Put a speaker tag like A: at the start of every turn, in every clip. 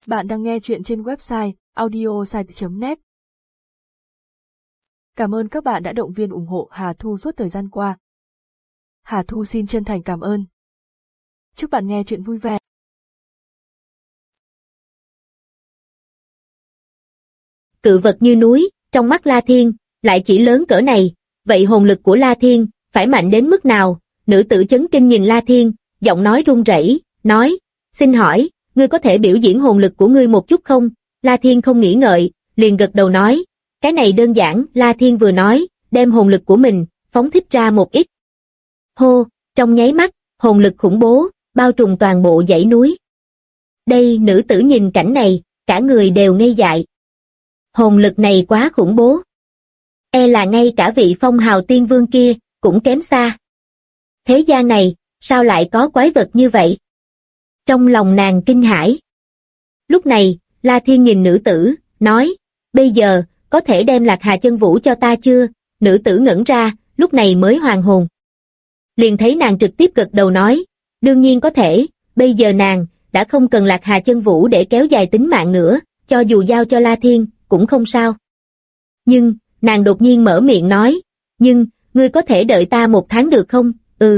A: Bạn đang nghe chuyện trên website audiosite.net. Cảm ơn các bạn đã động viên ủng hộ Hà Thu suốt thời gian qua. Hà Thu xin chân thành cảm ơn. Chúc bạn nghe chuyện vui vẻ.
B: Cự vật như núi, trong mắt La Thiên, lại chỉ lớn cỡ này, vậy hồn lực của La Thiên, phải mạnh đến mức nào? Nữ tử chấn kinh nhìn La Thiên, giọng nói run rẩy, nói, xin hỏi, ngươi có thể biểu diễn hồn lực của ngươi một chút không? La Thiên không nghĩ ngợi, liền gật đầu nói, cái này đơn giản. La Thiên vừa nói, đem hồn lực của mình, phóng thích ra một ít. Hô, trong nháy mắt, hồn lực khủng bố, bao trùm toàn bộ dãy núi. Đây, nữ tử nhìn cảnh này, cả người đều ngây dại. Hồn lực này quá khủng bố. E là ngay cả vị phong hào tiên vương kia, cũng kém xa. Thế gian này, sao lại có quái vật như vậy? Trong lòng nàng kinh hãi. Lúc này, La Thiên nhìn nữ tử, nói, bây giờ, có thể đem Lạc Hà chân vũ cho ta chưa? Nữ tử ngẩn ra, lúc này mới hoàn hồn. Liền thấy nàng trực tiếp gật đầu nói, đương nhiên có thể, bây giờ nàng, đã không cần Lạc Hà chân vũ để kéo dài tính mạng nữa, cho dù giao cho La Thiên, cũng không sao. Nhưng, nàng đột nhiên mở miệng nói, nhưng, ngươi có thể đợi ta 1 tháng được không?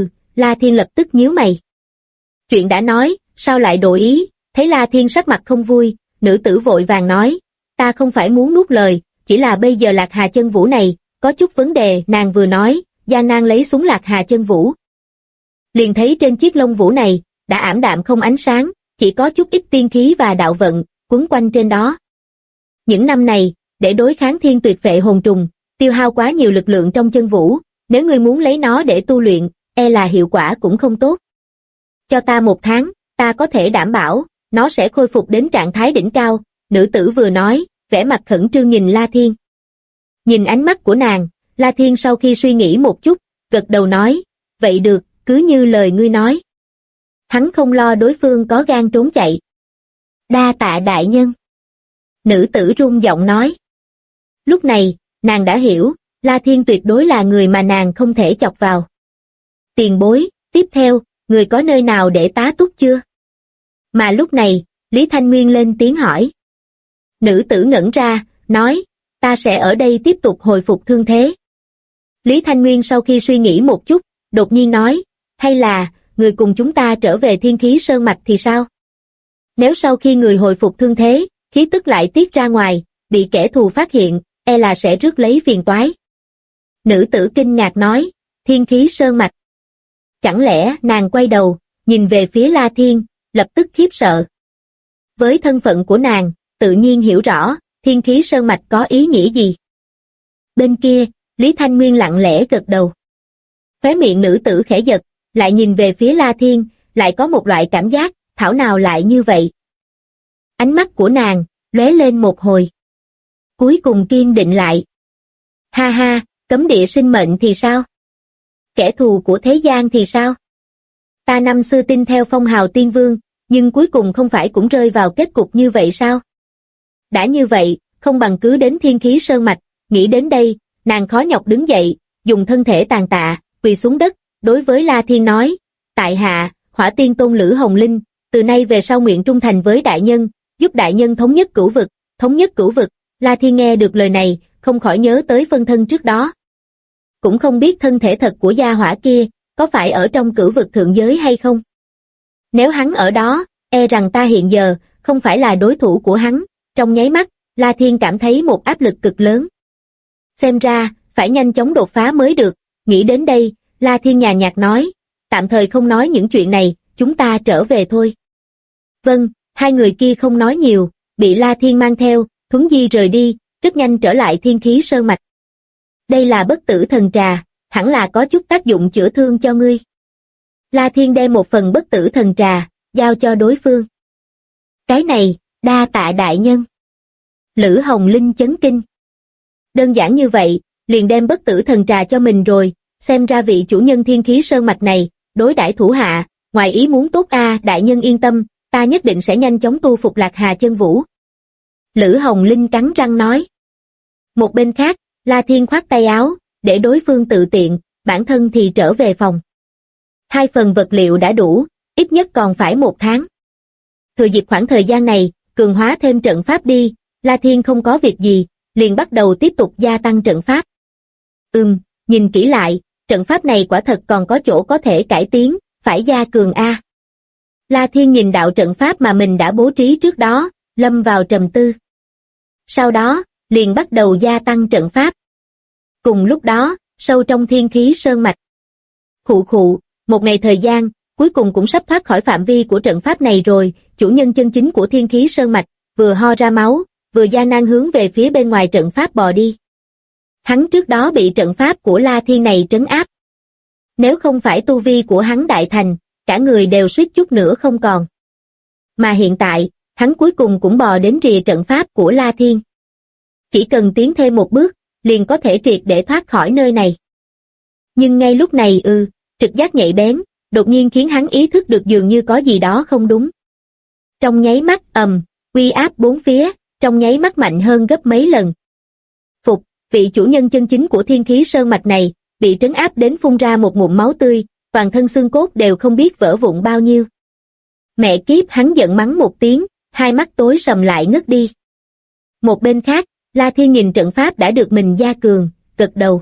B: La Thiên lập tức nhíu mày. Chuyện đã nói, sao lại đổi ý? Thấy La Thiên sắc mặt không vui, nữ tử vội vàng nói, ta không phải muốn nuốt lời, chỉ là bây giờ Lạc Hà chân vũ này, có chút vấn đề. Nàng vừa nói, gian nan lấy xuống Lạc Hà chân vũ. Liền thấy trên chiếc lông vũ này, đã ảm đạm không ánh sáng, chỉ có chút ít tiên khí và đạo vận, quấn quanh trên đó. Những năm này, để đối kháng thiên tuyệt vệ hồn trùng, tiêu hao quá nhiều lực lượng trong chân vũ, nếu ngươi muốn lấy nó để tu luyện, e là hiệu quả cũng không tốt. Cho ta 1 tháng, ta có thể đảm bảo, nó sẽ khôi phục đến trạng thái đỉnh cao. Nữ tử vừa nói, vẻ mặt khẩn trương nhìn La Thiên. Nhìn ánh mắt của nàng, La Thiên sau khi suy nghĩ một chút, gật đầu nói, vậy được, cứ như lời ngươi nói. Hắn không lo đối phương có gan trốn chạy. Đa tạ đại nhân. Nữ tử run giọng nói. Lúc này, nàng đã hiểu, La Thiên tuyệt đối là người mà nàng không thể chọc vào. Tiền bối, tiếp theo, người có nơi nào để tá túc chưa? Mà lúc này, Lý Thanh Nguyên lên tiếng hỏi. Nữ tử ngẩn ra, nói, ta sẽ ở đây tiếp tục hồi phục thương thế. Lý Thanh Nguyên sau khi suy nghĩ một chút, đột nhiên nói, hay là, người cùng chúng ta trở về Thiên Khí Sơn Mạch thì sao? Nếu sau khi người hồi phục thương thế, khí tức lại tiết ra ngoài, bị kẻ thù phát hiện, e là sẽ rước lấy phiền toái. Nữ tử kinh ngạc nói, Thiên Khí Sơn Mạch. Chẳng lẽ nàng quay đầu, nhìn về phía La Thiên, lập tức khiếp sợ. Với thân phận của nàng, tự nhiên hiểu rõ, Thiên Khí Sơn Mạch có ý nghĩa gì. Bên kia, Lý Thanh Nguyên lặng lẽ gật đầu. Khóe miệng nữ tử khẽ giật, lại nhìn về phía La Thiên, lại có một loại cảm giác, thảo nào lại như vậy. Ánh mắt của nàng, lóe lên một hồi. Cuối cùng kiên định lại. Ha ha, cấm địa sinh mệnh thì sao? Kẻ thù của thế gian thì sao? Ta năm xưa tin theo phong hào tiên vương, nhưng cuối cùng không phải cũng rơi vào kết cục như vậy sao? Đã như vậy, không bằng cứ đến Thiên Khí Sơn Mạch. Nghĩ đến đây, nàng khó nhọc đứng dậy, dùng thân thể tàn tạ, quỳ xuống đất, đối với La Thiên nói, tại hạ, Hỏa Tiên Tôn Lữ Hồng Linh, từ nay về sau nguyện trung thành với đại nhân, giúp đại nhân thống nhất cửu vực. Thống nhất cửu vực. La Thiên nghe được lời này, không khỏi nhớ tới phân thân trước đó. Cũng không biết thân thể thật của gia hỏa kia, có phải ở trong cửu vực thượng giới hay không? Nếu hắn ở đó, e rằng ta hiện giờ, không phải là đối thủ của hắn. Trong nháy mắt, La Thiên cảm thấy một áp lực cực lớn. Xem ra, phải nhanh chóng đột phá mới được. Nghĩ đến đây, La Thiên nhàn nhạt nói, tạm thời không nói những chuyện này, chúng ta trở về thôi. Vâng, hai người kia không nói nhiều, bị La Thiên mang theo, thuấn di rời đi, rất nhanh trở lại Thiên Khí Sơn Mạch. Đây là bất tử thần trà, hẳn là có chút tác dụng chữa thương cho ngươi. La Thiên đem một phần bất tử thần trà, giao cho đối phương. Cái này, đa tạ đại nhân. Lữ Hồng Linh chấn kinh. Đơn giản như vậy, liền đem bất tử thần trà cho mình rồi, xem ra vị chủ nhân Thiên Khí Sơn Mạch này, đối đãi thủ hạ, ngoài ý muốn tốt a. Đại nhân yên tâm, ta nhất định sẽ nhanh chóng tu phục Lạc Hà chân vũ. Lữ Hồng Linh cắn răng nói. Một bên khác, La Thiên khoát tay áo, để đối phương tự tiện, bản thân thì trở về phòng. 2 phần vật liệu đã đủ, ít nhất còn phải 1 tháng. Thừa dịp khoảng thời gian này, cường hóa thêm trận pháp đi. La Thiên không có việc gì, liền bắt đầu tiếp tục gia tăng trận pháp. Nhìn kỹ lại, trận pháp này quả thật còn có chỗ có thể cải tiến, phải gia cường a. La Thiên nhìn đạo trận pháp mà mình đã bố trí trước đó, lâm vào trầm tư. Sau đó, liền bắt đầu gia tăng trận pháp. Cùng lúc đó, sâu trong thiên khí sơn mạch. Khụ khụ, một ngày thời gian, cuối cùng cũng sắp thoát khỏi phạm vi của trận pháp này rồi, chủ nhân chân chính của thiên khí sơn mạch, vừa ho ra máu, vừa gian nan hướng về phía bên ngoài trận pháp bò đi. Hắn trước đó bị trận pháp của La Thiên này trấn áp. Nếu không phải tu vi của hắn đại thành, cả người đều suýt chút nữa không còn. Mà hiện tại, hắn cuối cùng cũng bò đến rìa trận pháp của La Thiên. Chỉ cần tiến thêm một bước, liền có thể triệt để thoát khỏi nơi này. Nhưng ngay lúc này trực giác nhạy bén, đột nhiên khiến hắn ý thức được dường như có gì đó không đúng. Trong nháy mắt uy áp bốn phía, trong nháy mắt mạnh hơn gấp mấy lần. Phục, vị chủ nhân chân chính của thiên khí sơn mạch này, bị trấn áp đến phun ra một ngụm máu tươi, toàn thân xương cốt đều không biết vỡ vụn bao nhiêu. Mẹ kiếp, hắn giận mắng một tiếng, hai mắt tối sầm lại ngất đi. Một bên khác, La Thiên nhìn trận pháp đã được mình gia cường, gật đầu.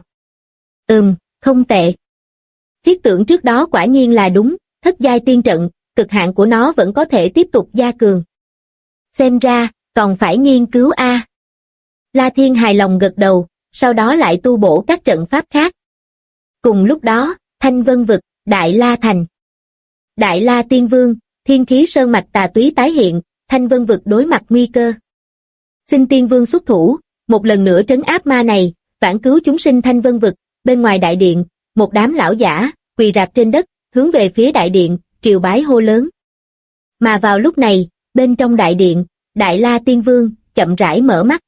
B: Không tệ. Thiết tưởng trước đó quả nhiên là đúng, thất giai tiên trận, cực hạn của nó vẫn có thể tiếp tục gia cường. Xem ra, còn phải nghiên cứu a. La Thiên hài lòng gật đầu, sau đó lại tu bổ các trận pháp khác. Cùng lúc đó, Thanh Vân Vực, Đại La Thành. Đại La Tiên Vương, thiên khí sơn mạch tà túy tái hiện, Thanh Vân Vực đối mặt nguy cơ. Xin Tiên Vương xuất thủ, một lần nữa trấn áp ma này, vãn cứu chúng sinh Thanh Vân Vực. Bên ngoài đại điện, một đám lão giả, quỳ rạp trên đất, hướng về phía đại điện, triều bái hô lớn. Mà vào lúc này, bên trong đại điện, Đại La Tiên Vương, chậm rãi mở mắt.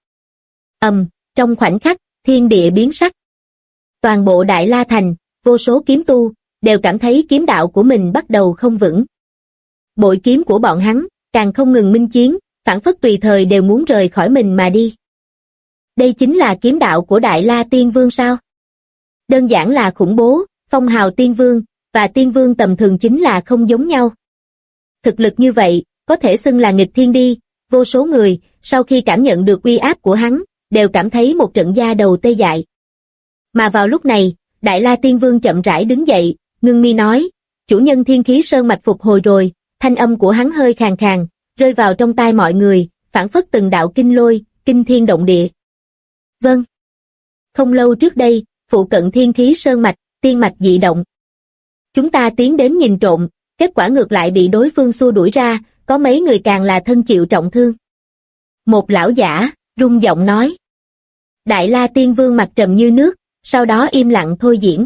B: Trong khoảnh khắc, thiên địa biến sắc. Toàn bộ Đại La Thành, vô số kiếm tu, đều cảm thấy kiếm đạo của mình bắt đầu không vững. Bội kiếm của bọn hắn, càng không ngừng minh chiến, phảng phất tùy thời đều muốn rời khỏi mình mà đi. Đây chính là kiếm đạo của Đại La Tiên Vương sao? Đơn giản là khủng bố, phong hào Tiên Vương, và Tiên Vương tầm thường chính là không giống nhau. Thực lực như vậy, có thể xưng là nghịch thiên đi, vô số người, sau khi cảm nhận được uy áp của hắn, đều cảm thấy một trận da đầu tê dại. Mà vào lúc này, Đại La Tiên Vương chậm rãi đứng dậy, ngưng mi nói, chủ nhân thiên khí sơn mạch phục hồi rồi, thanh âm của hắn hơi khàn khàn, rơi vào trong tai mọi người, phảng phất từng đạo kinh lôi, kinh thiên động địa. Vâng. Không lâu trước đây, phụ cận thiên khí sơn mạch, tiên mạch dị động. Chúng ta tiến đến nhìn trộm, kết quả ngược lại bị đối phương xua đuổi ra, có mấy người càng là thân chịu trọng thương. Một lão giả, rung giọng nói. Đại La Tiên Vương mặt trầm như nước, sau đó im lặng thôi diễn.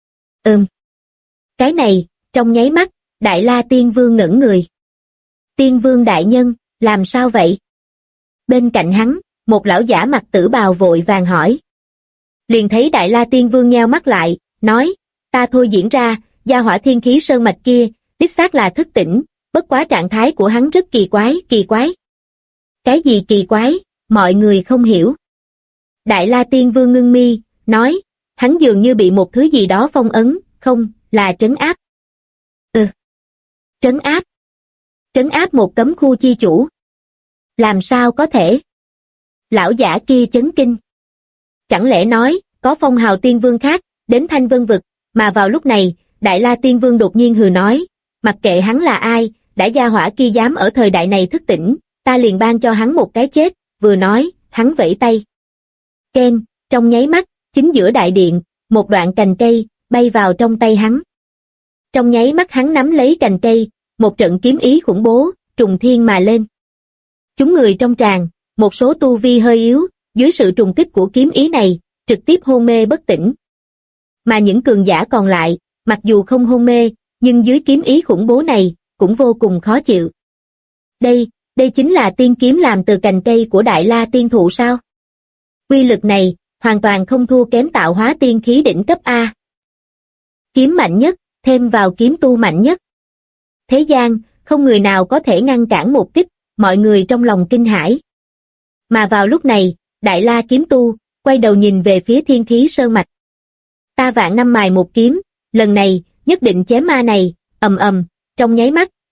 B: Cái này, trong nháy mắt, Đại La Tiên Vương ngẩn người. Tiên Vương đại nhân, làm sao vậy? Bên cạnh hắn, một lão giả mặc tử bào vội vàng hỏi. Liền thấy Đại La Tiên Vương nheo mắt lại, nói, ta thôi diễn ra, gia hỏa thiên khí sơn mạch kia, đích xác là thức tỉnh, bất quá trạng thái của hắn rất kỳ quái. Cái gì kỳ quái, mọi người không hiểu. Đại La Tiên Vương ngưng mi, nói, hắn dường như bị một thứ gì đó phong ấn, không, là trấn áp. Trấn áp? Trấn áp một cấm khu chi chủ. Làm sao có thể? Lão giả kia chấn kinh. Chẳng lẽ nói, có phong hào tiên vương khác, đến Thanh Vân Vực, mà vào lúc này, Đại La Tiên Vương đột nhiên hừ nói, mặc kệ hắn là ai, đã gia hỏa kia dám ở thời đại này thức tỉnh, ta liền ban cho hắn một cái chết, vừa nói, hắn vẫy tay. Ken, trong nháy mắt, chính giữa đại điện, một đoạn cành cây, bay vào trong tay hắn. Trong nháy mắt hắn nắm lấy cành cây, một trận kiếm ý khủng bố, trùng thiên mà lên. Chúng người trong tràng, một số tu vi hơi yếu, dưới sự trùng kích của kiếm ý này, trực tiếp hôn mê bất tỉnh. Mà những cường giả còn lại, mặc dù không hôn mê, nhưng dưới kiếm ý khủng bố này, cũng vô cùng khó chịu. Đây chính là tiên kiếm làm từ cành cây của Đại La Tiên Thụ sao? Quy lực này, hoàn toàn không thua kém tạo hóa tiên khí đỉnh cấp A. Kiếm mạnh nhất, thêm vào kiếm tu mạnh nhất. Thế gian, không người nào có thể ngăn cản một kích, mọi người trong lòng kinh hãi. Mà vào lúc này, Đại La kiếm tu, quay đầu nhìn về phía thiên khí sơn mạch. Ta vạn năm mài một kiếm, lần này, nhất định chém ma này, trong nháy mắt,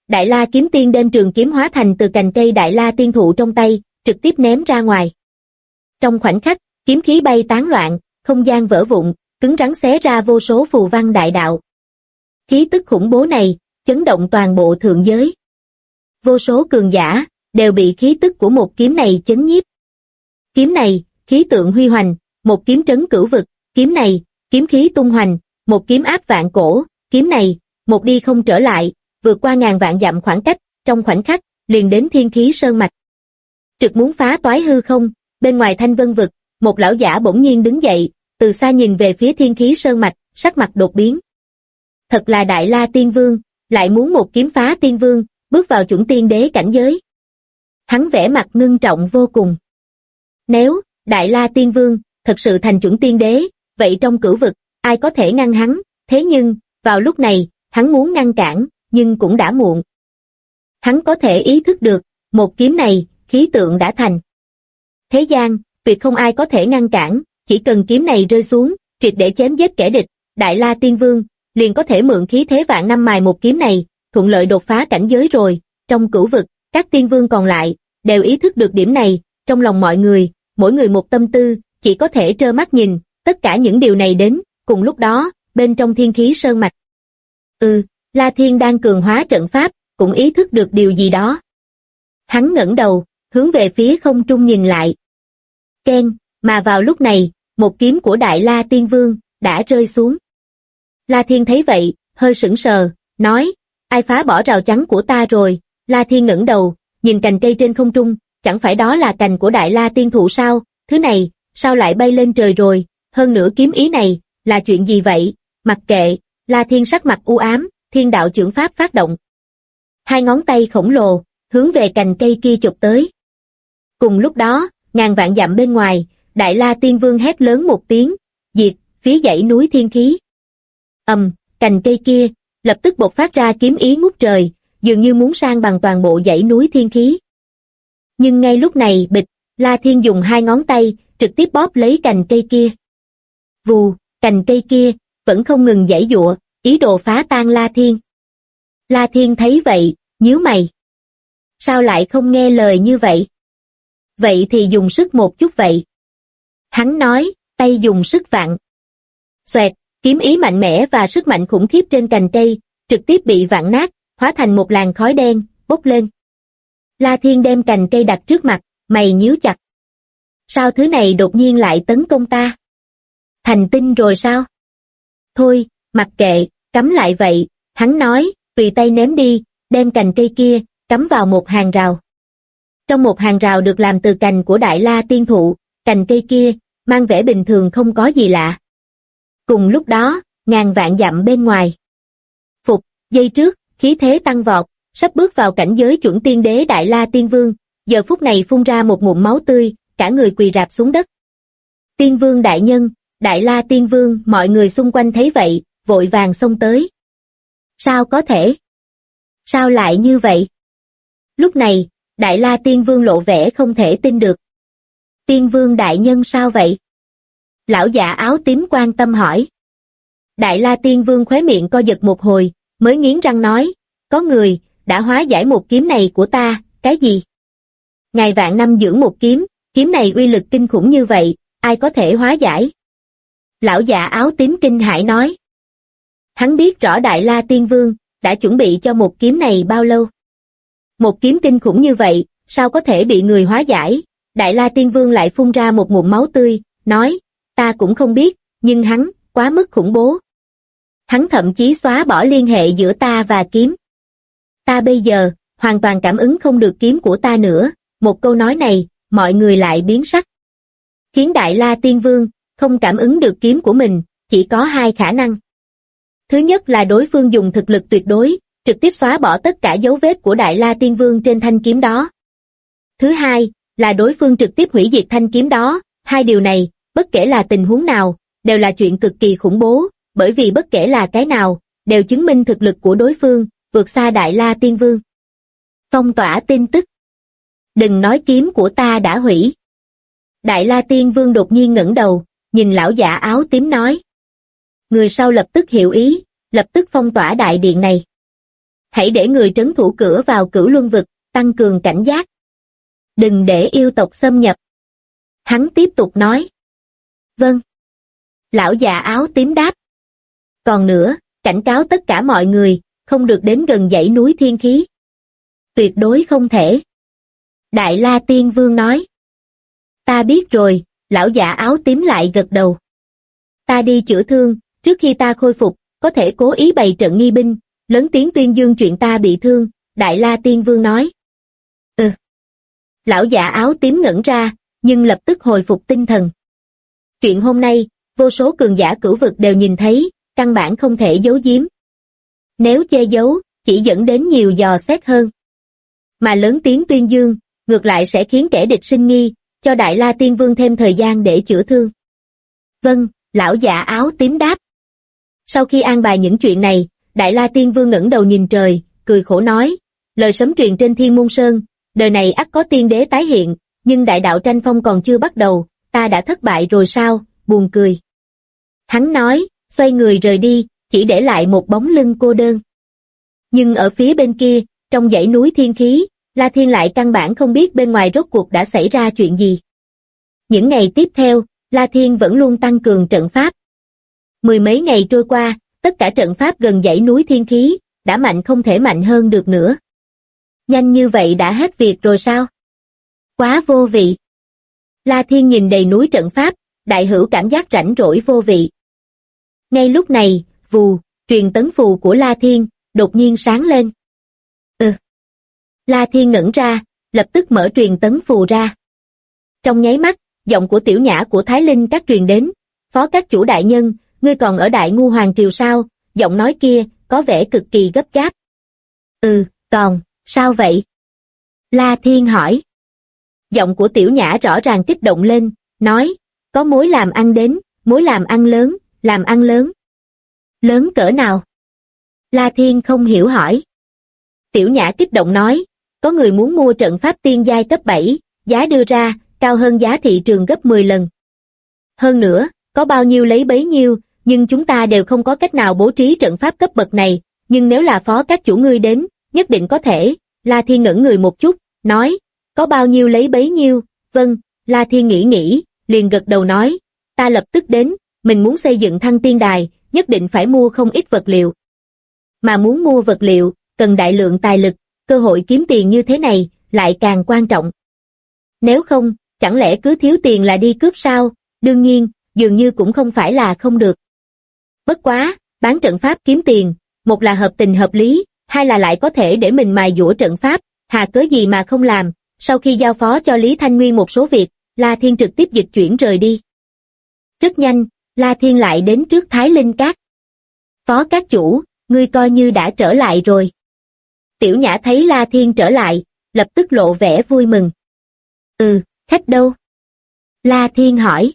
B: Đại La Kiếm Tiên đem trường kiếm hóa thành từ cành cây Đại La Tiên Thụ trong tay, trực tiếp ném ra ngoài. Trong khoảnh khắc, kiếm khí bay tán loạn, không gian vỡ vụn, cứng rắn xé ra vô số phù văn đại đạo. Khí tức khủng bố này, chấn động toàn bộ thượng giới. Vô số cường giả, đều bị khí tức của một kiếm này chấn nhiếp. Kiếm này, khí tượng huy hoành, một kiếm trấn cửu vực, kiếm này, kiếm khí tung hoành, một kiếm áp vạn cổ, kiếm này, một đi không trở lại, vượt qua ngàn vạn dặm khoảng cách, trong khoảnh khắc, liền đến Thiên Khí Sơn Mạch. Trực muốn phá toái hư không, bên ngoài Thanh Vân vực, một lão giả bỗng nhiên đứng dậy, từ xa nhìn về phía Thiên Khí Sơn Mạch, sắc mặt đột biến. Thật là Đại La Tiên Vương, lại muốn một kiếm phá Tiên Vương, bước vào chuẩn tiên đế cảnh giới. Hắn vẻ mặt ngưng trọng vô cùng. Nếu Đại La Tiên Vương thật sự thành chuẩn tiên đế, vậy trong cửu vực, ai có thể ngăn hắn? Thế nhưng, vào lúc này, hắn muốn ngăn cản, nhưng cũng đã muộn. Hắn có thể ý thức được, một kiếm này, khí tượng đã thành. Thế gian, tuyệt không ai có thể ngăn cản, chỉ cần kiếm này rơi xuống, triệt để chém giết kẻ địch, Đại La Tiên Vương, liền có thể mượn khí thế vạn năm mài một kiếm này, thuận lợi đột phá cảnh giới rồi. Trong cửu vực, các tiên vương còn lại, đều ý thức được điểm này, trong lòng mọi người, mỗi người một tâm tư, chỉ có thể trơ mắt nhìn, tất cả những điều này đến, cùng lúc đó, bên trong Thiên Khí Sơn Mạch. La Thiên đang cường hóa trận pháp, cũng ý thức được điều gì đó. Hắn ngẩng đầu, hướng về phía không trung nhìn lại. Keng, mà vào lúc này, một kiếm của Đại La Tiên Vương, đã rơi xuống. La Thiên thấy vậy, hơi sững sờ, nói, ai phá bỏ rào chắn của ta rồi? La Thiên ngẩng đầu, nhìn cành cây trên không trung, chẳng phải đó là cành của Đại La Tiên Thụ sao? Thứ này, sao lại bay lên trời rồi? Hơn nữa kiếm ý này, là chuyện gì vậy? Mặc kệ, La Thiên sắc mặt u ám, Thiên Đạo Chưởng Pháp phát động. Hai ngón tay khổng lồ, hướng về cành cây kia chụp tới. Cùng lúc đó, ngàn vạn dặm bên ngoài, Đại La Tiên Vương hét lớn một tiếng, diệt, phía dãy núi thiên khí. Cành cây kia, lập tức bộc phát ra kiếm ý ngút trời, dường như muốn san bằng toàn bộ dãy núi thiên khí. Nhưng ngay lúc này bịch, La Thiên dùng hai ngón tay, trực tiếp bóp lấy cành cây kia. Vù, cành cây kia, vẫn không ngừng giãy giụa, ý đồ phá tan La Thiên. La Thiên thấy vậy, nhíu mày. Sao lại không nghe lời như vậy? Vậy thì dùng sức một chút vậy. Hắn nói, tay dùng sức vặn. Xoẹt, kiếm ý mạnh mẽ và sức mạnh khủng khiếp trên cành cây, trực tiếp bị vặn nát, hóa thành một làn khói đen, bốc lên. La Thiên đem cành cây đặt trước mặt, mày nhíu chặt. Sao thứ này đột nhiên lại tấn công ta? Thành tinh rồi sao? Thôi, mặc kệ, cắm lại vậy, hắn nói, tùy tay ném đi, đem cành cây kia, cắm vào một hàng rào. Trong một hàng rào được làm từ cành của Đại La Tiên Thụ, cành cây kia, mang vẻ bình thường không có gì lạ. Cùng lúc đó, ngàn vạn dặm bên ngoài. Phục, giây trước, khí thế tăng vọt, sắp bước vào cảnh giới chuẩn tiên đế Đại La Tiên Vương, giờ phút này phun ra một ngụm máu tươi, cả người quỳ rạp xuống đất. Tiên Vương đại nhân, Đại La Tiên Vương, mọi người xung quanh thấy vậy, vội vàng xông tới. Sao có thể? Sao lại như vậy? Lúc này, Đại La Tiên Vương lộ vẻ không thể tin được. Tiên Vương đại nhân sao vậy? Lão già áo tím quan tâm hỏi. Đại La Tiên Vương khóe miệng co giật một hồi, mới nghiến răng nói, có người, đã hóa giải một kiếm này của ta, cái gì? Ngài vạn năm dưỡng một kiếm, kiếm này uy lực kinh khủng như vậy, ai có thể hóa giải? Lão già áo tím kinh hãi nói. Hắn biết rõ Đại La Tiên Vương, đã chuẩn bị cho một kiếm này bao lâu. Một kiếm kinh khủng như vậy, sao có thể bị người hóa giải? Đại La Tiên Vương lại phun ra một ngụm máu tươi, nói, ta cũng không biết, nhưng hắn, quá mức khủng bố. Hắn thậm chí xóa bỏ liên hệ giữa ta và kiếm. Ta bây giờ, hoàn toàn cảm ứng không được kiếm của ta nữa, một câu nói này, mọi người lại biến sắc. Khiến Đại La Tiên Vương, không cảm ứng được kiếm của mình, chỉ có hai khả năng. Thứ nhất là đối phương dùng thực lực tuyệt đối, trực tiếp xóa bỏ tất cả dấu vết của Đại La Tiên Vương trên thanh kiếm đó. Thứ hai, là đối phương trực tiếp hủy diệt thanh kiếm đó, hai điều này, bất kể là tình huống nào, đều là chuyện cực kỳ khủng bố, bởi vì bất kể là cái nào, đều chứng minh thực lực của đối phương, vượt xa Đại La Tiên Vương. Phong tỏa tin tức. Đừng nói kiếm của ta đã hủy. Đại La Tiên Vương đột nhiên ngẩng đầu, nhìn lão già áo tím nói. Người sau lập tức hiểu ý, lập tức phong tỏa đại điện này. hãy để người trấn thủ cửa vào Cửu Luân vực, tăng cường cảnh giác. Đừng để yêu tộc xâm nhập. Hắn tiếp tục nói. Vâng. Lão già áo tím đáp. Còn nữa, cảnh cáo tất cả mọi người, không được đến gần dãy núi thiên khí. Tuyệt đối không thể. Đại La Tiên Vương nói. Ta biết rồi, lão già áo tím lại gật đầu. Ta đi chữa thương, trước khi ta khôi phục, có thể cố ý bày trận nghi binh, lớn tiếng tuyên dương chuyện ta bị thương, Đại La Tiên Vương nói. Lão già áo tím ngẩn ra, nhưng lập tức hồi phục tinh thần. Chuyện hôm nay, vô số cường giả cửu vực đều nhìn thấy, căn bản không thể giấu giếm. Nếu che giấu, chỉ dẫn đến nhiều dò xét hơn. Mà lớn tiếng tuyên dương, ngược lại sẽ khiến kẻ địch sinh nghi, cho Đại La Tiên Vương thêm thời gian để chữa thương. Vâng, lão già áo tím đáp. Sau khi an bài những chuyện này, Đại La Tiên Vương ngẩng đầu nhìn trời, cười khổ nói, lời sấm truyền trên Thiên Môn Sơn, đời này ắt có tiên đế tái hiện, nhưng đại đạo tranh phong còn chưa bắt đầu, ta đã thất bại rồi sao, buồn cười. Hắn nói, xoay người rời đi, chỉ để lại một bóng lưng cô đơn. Nhưng ở phía bên kia, trong dãy núi thiên khí, La Thiên lại căn bản không biết bên ngoài rốt cuộc đã xảy ra chuyện gì. Những ngày tiếp theo, La Thiên vẫn luôn tăng cường trận pháp. Mười mấy ngày trôi qua, tất cả trận pháp gần dãy núi thiên khí, đã mạnh không thể mạnh hơn được nữa. Nhanh như vậy đã hết việc rồi sao? Quá vô vị. La Thiên nhìn đầy núi trận pháp, đại hữu cảm giác rảnh rỗi vô vị. Ngay lúc này, vù, truyền tấn phù của La Thiên, đột nhiên sáng lên. La Thiên ngẩn ra, lập tức mở truyền tấn phù ra. Trong nháy mắt, giọng của tiểu nhã của Thái Linh Các truyền đến, phó các chủ đại nhân, ngươi còn ở Đại Ngu Hoàng Triều sao? Giọng nói kia, có vẻ cực kỳ gấp gáp. Còn, sao vậy? La Thiên hỏi. Giọng của tiểu nhã rõ ràng kích động lên, nói, có mối làm ăn đến, mối làm ăn lớn, làm ăn lớn. Lớn cỡ nào? La Thiên không hiểu hỏi. Tiểu nhã kích động nói, có người muốn mua trận pháp tiên giai cấp 7, giá đưa ra, cao hơn giá thị trường gấp 10 lần. Hơn nữa, có bao nhiêu lấy bấy nhiêu, nhưng chúng ta đều không có cách nào bố trí trận pháp cấp bậc này, nhưng nếu là phó các chủ ngươi đến, nhất định có thể. La Thiên ngẩn người một chút, nói, có bao nhiêu lấy bấy nhiêu, vâng, La Thiên nghĩ, liền gật đầu nói, ta lập tức đến, mình muốn xây dựng Thăng Tiên Đài, nhất định phải mua không ít vật liệu. Mà muốn mua vật liệu, cần đại lượng tài lực, cơ hội kiếm tiền như thế này, lại càng quan trọng. Nếu không, chẳng lẽ cứ thiếu tiền là đi cướp sao? Đương nhiên, dường như cũng không phải là không được. Bất quá, bán trận pháp kiếm tiền, một là hợp tình hợp lý, hai là lại có thể để mình mài dũa trận pháp, hà cớ gì mà không làm. Sau khi giao phó cho Lý Thanh Nguyên một số việc, La Thiên trực tiếp dịch chuyển rời đi. Rất nhanh, La Thiên lại đến trước Thái Linh Các. Phó các chủ, ngươi coi như đã trở lại rồi. Tiểu Nhã thấy La Thiên trở lại, lập tức lộ vẻ vui mừng. Khách đâu? La Thiên hỏi.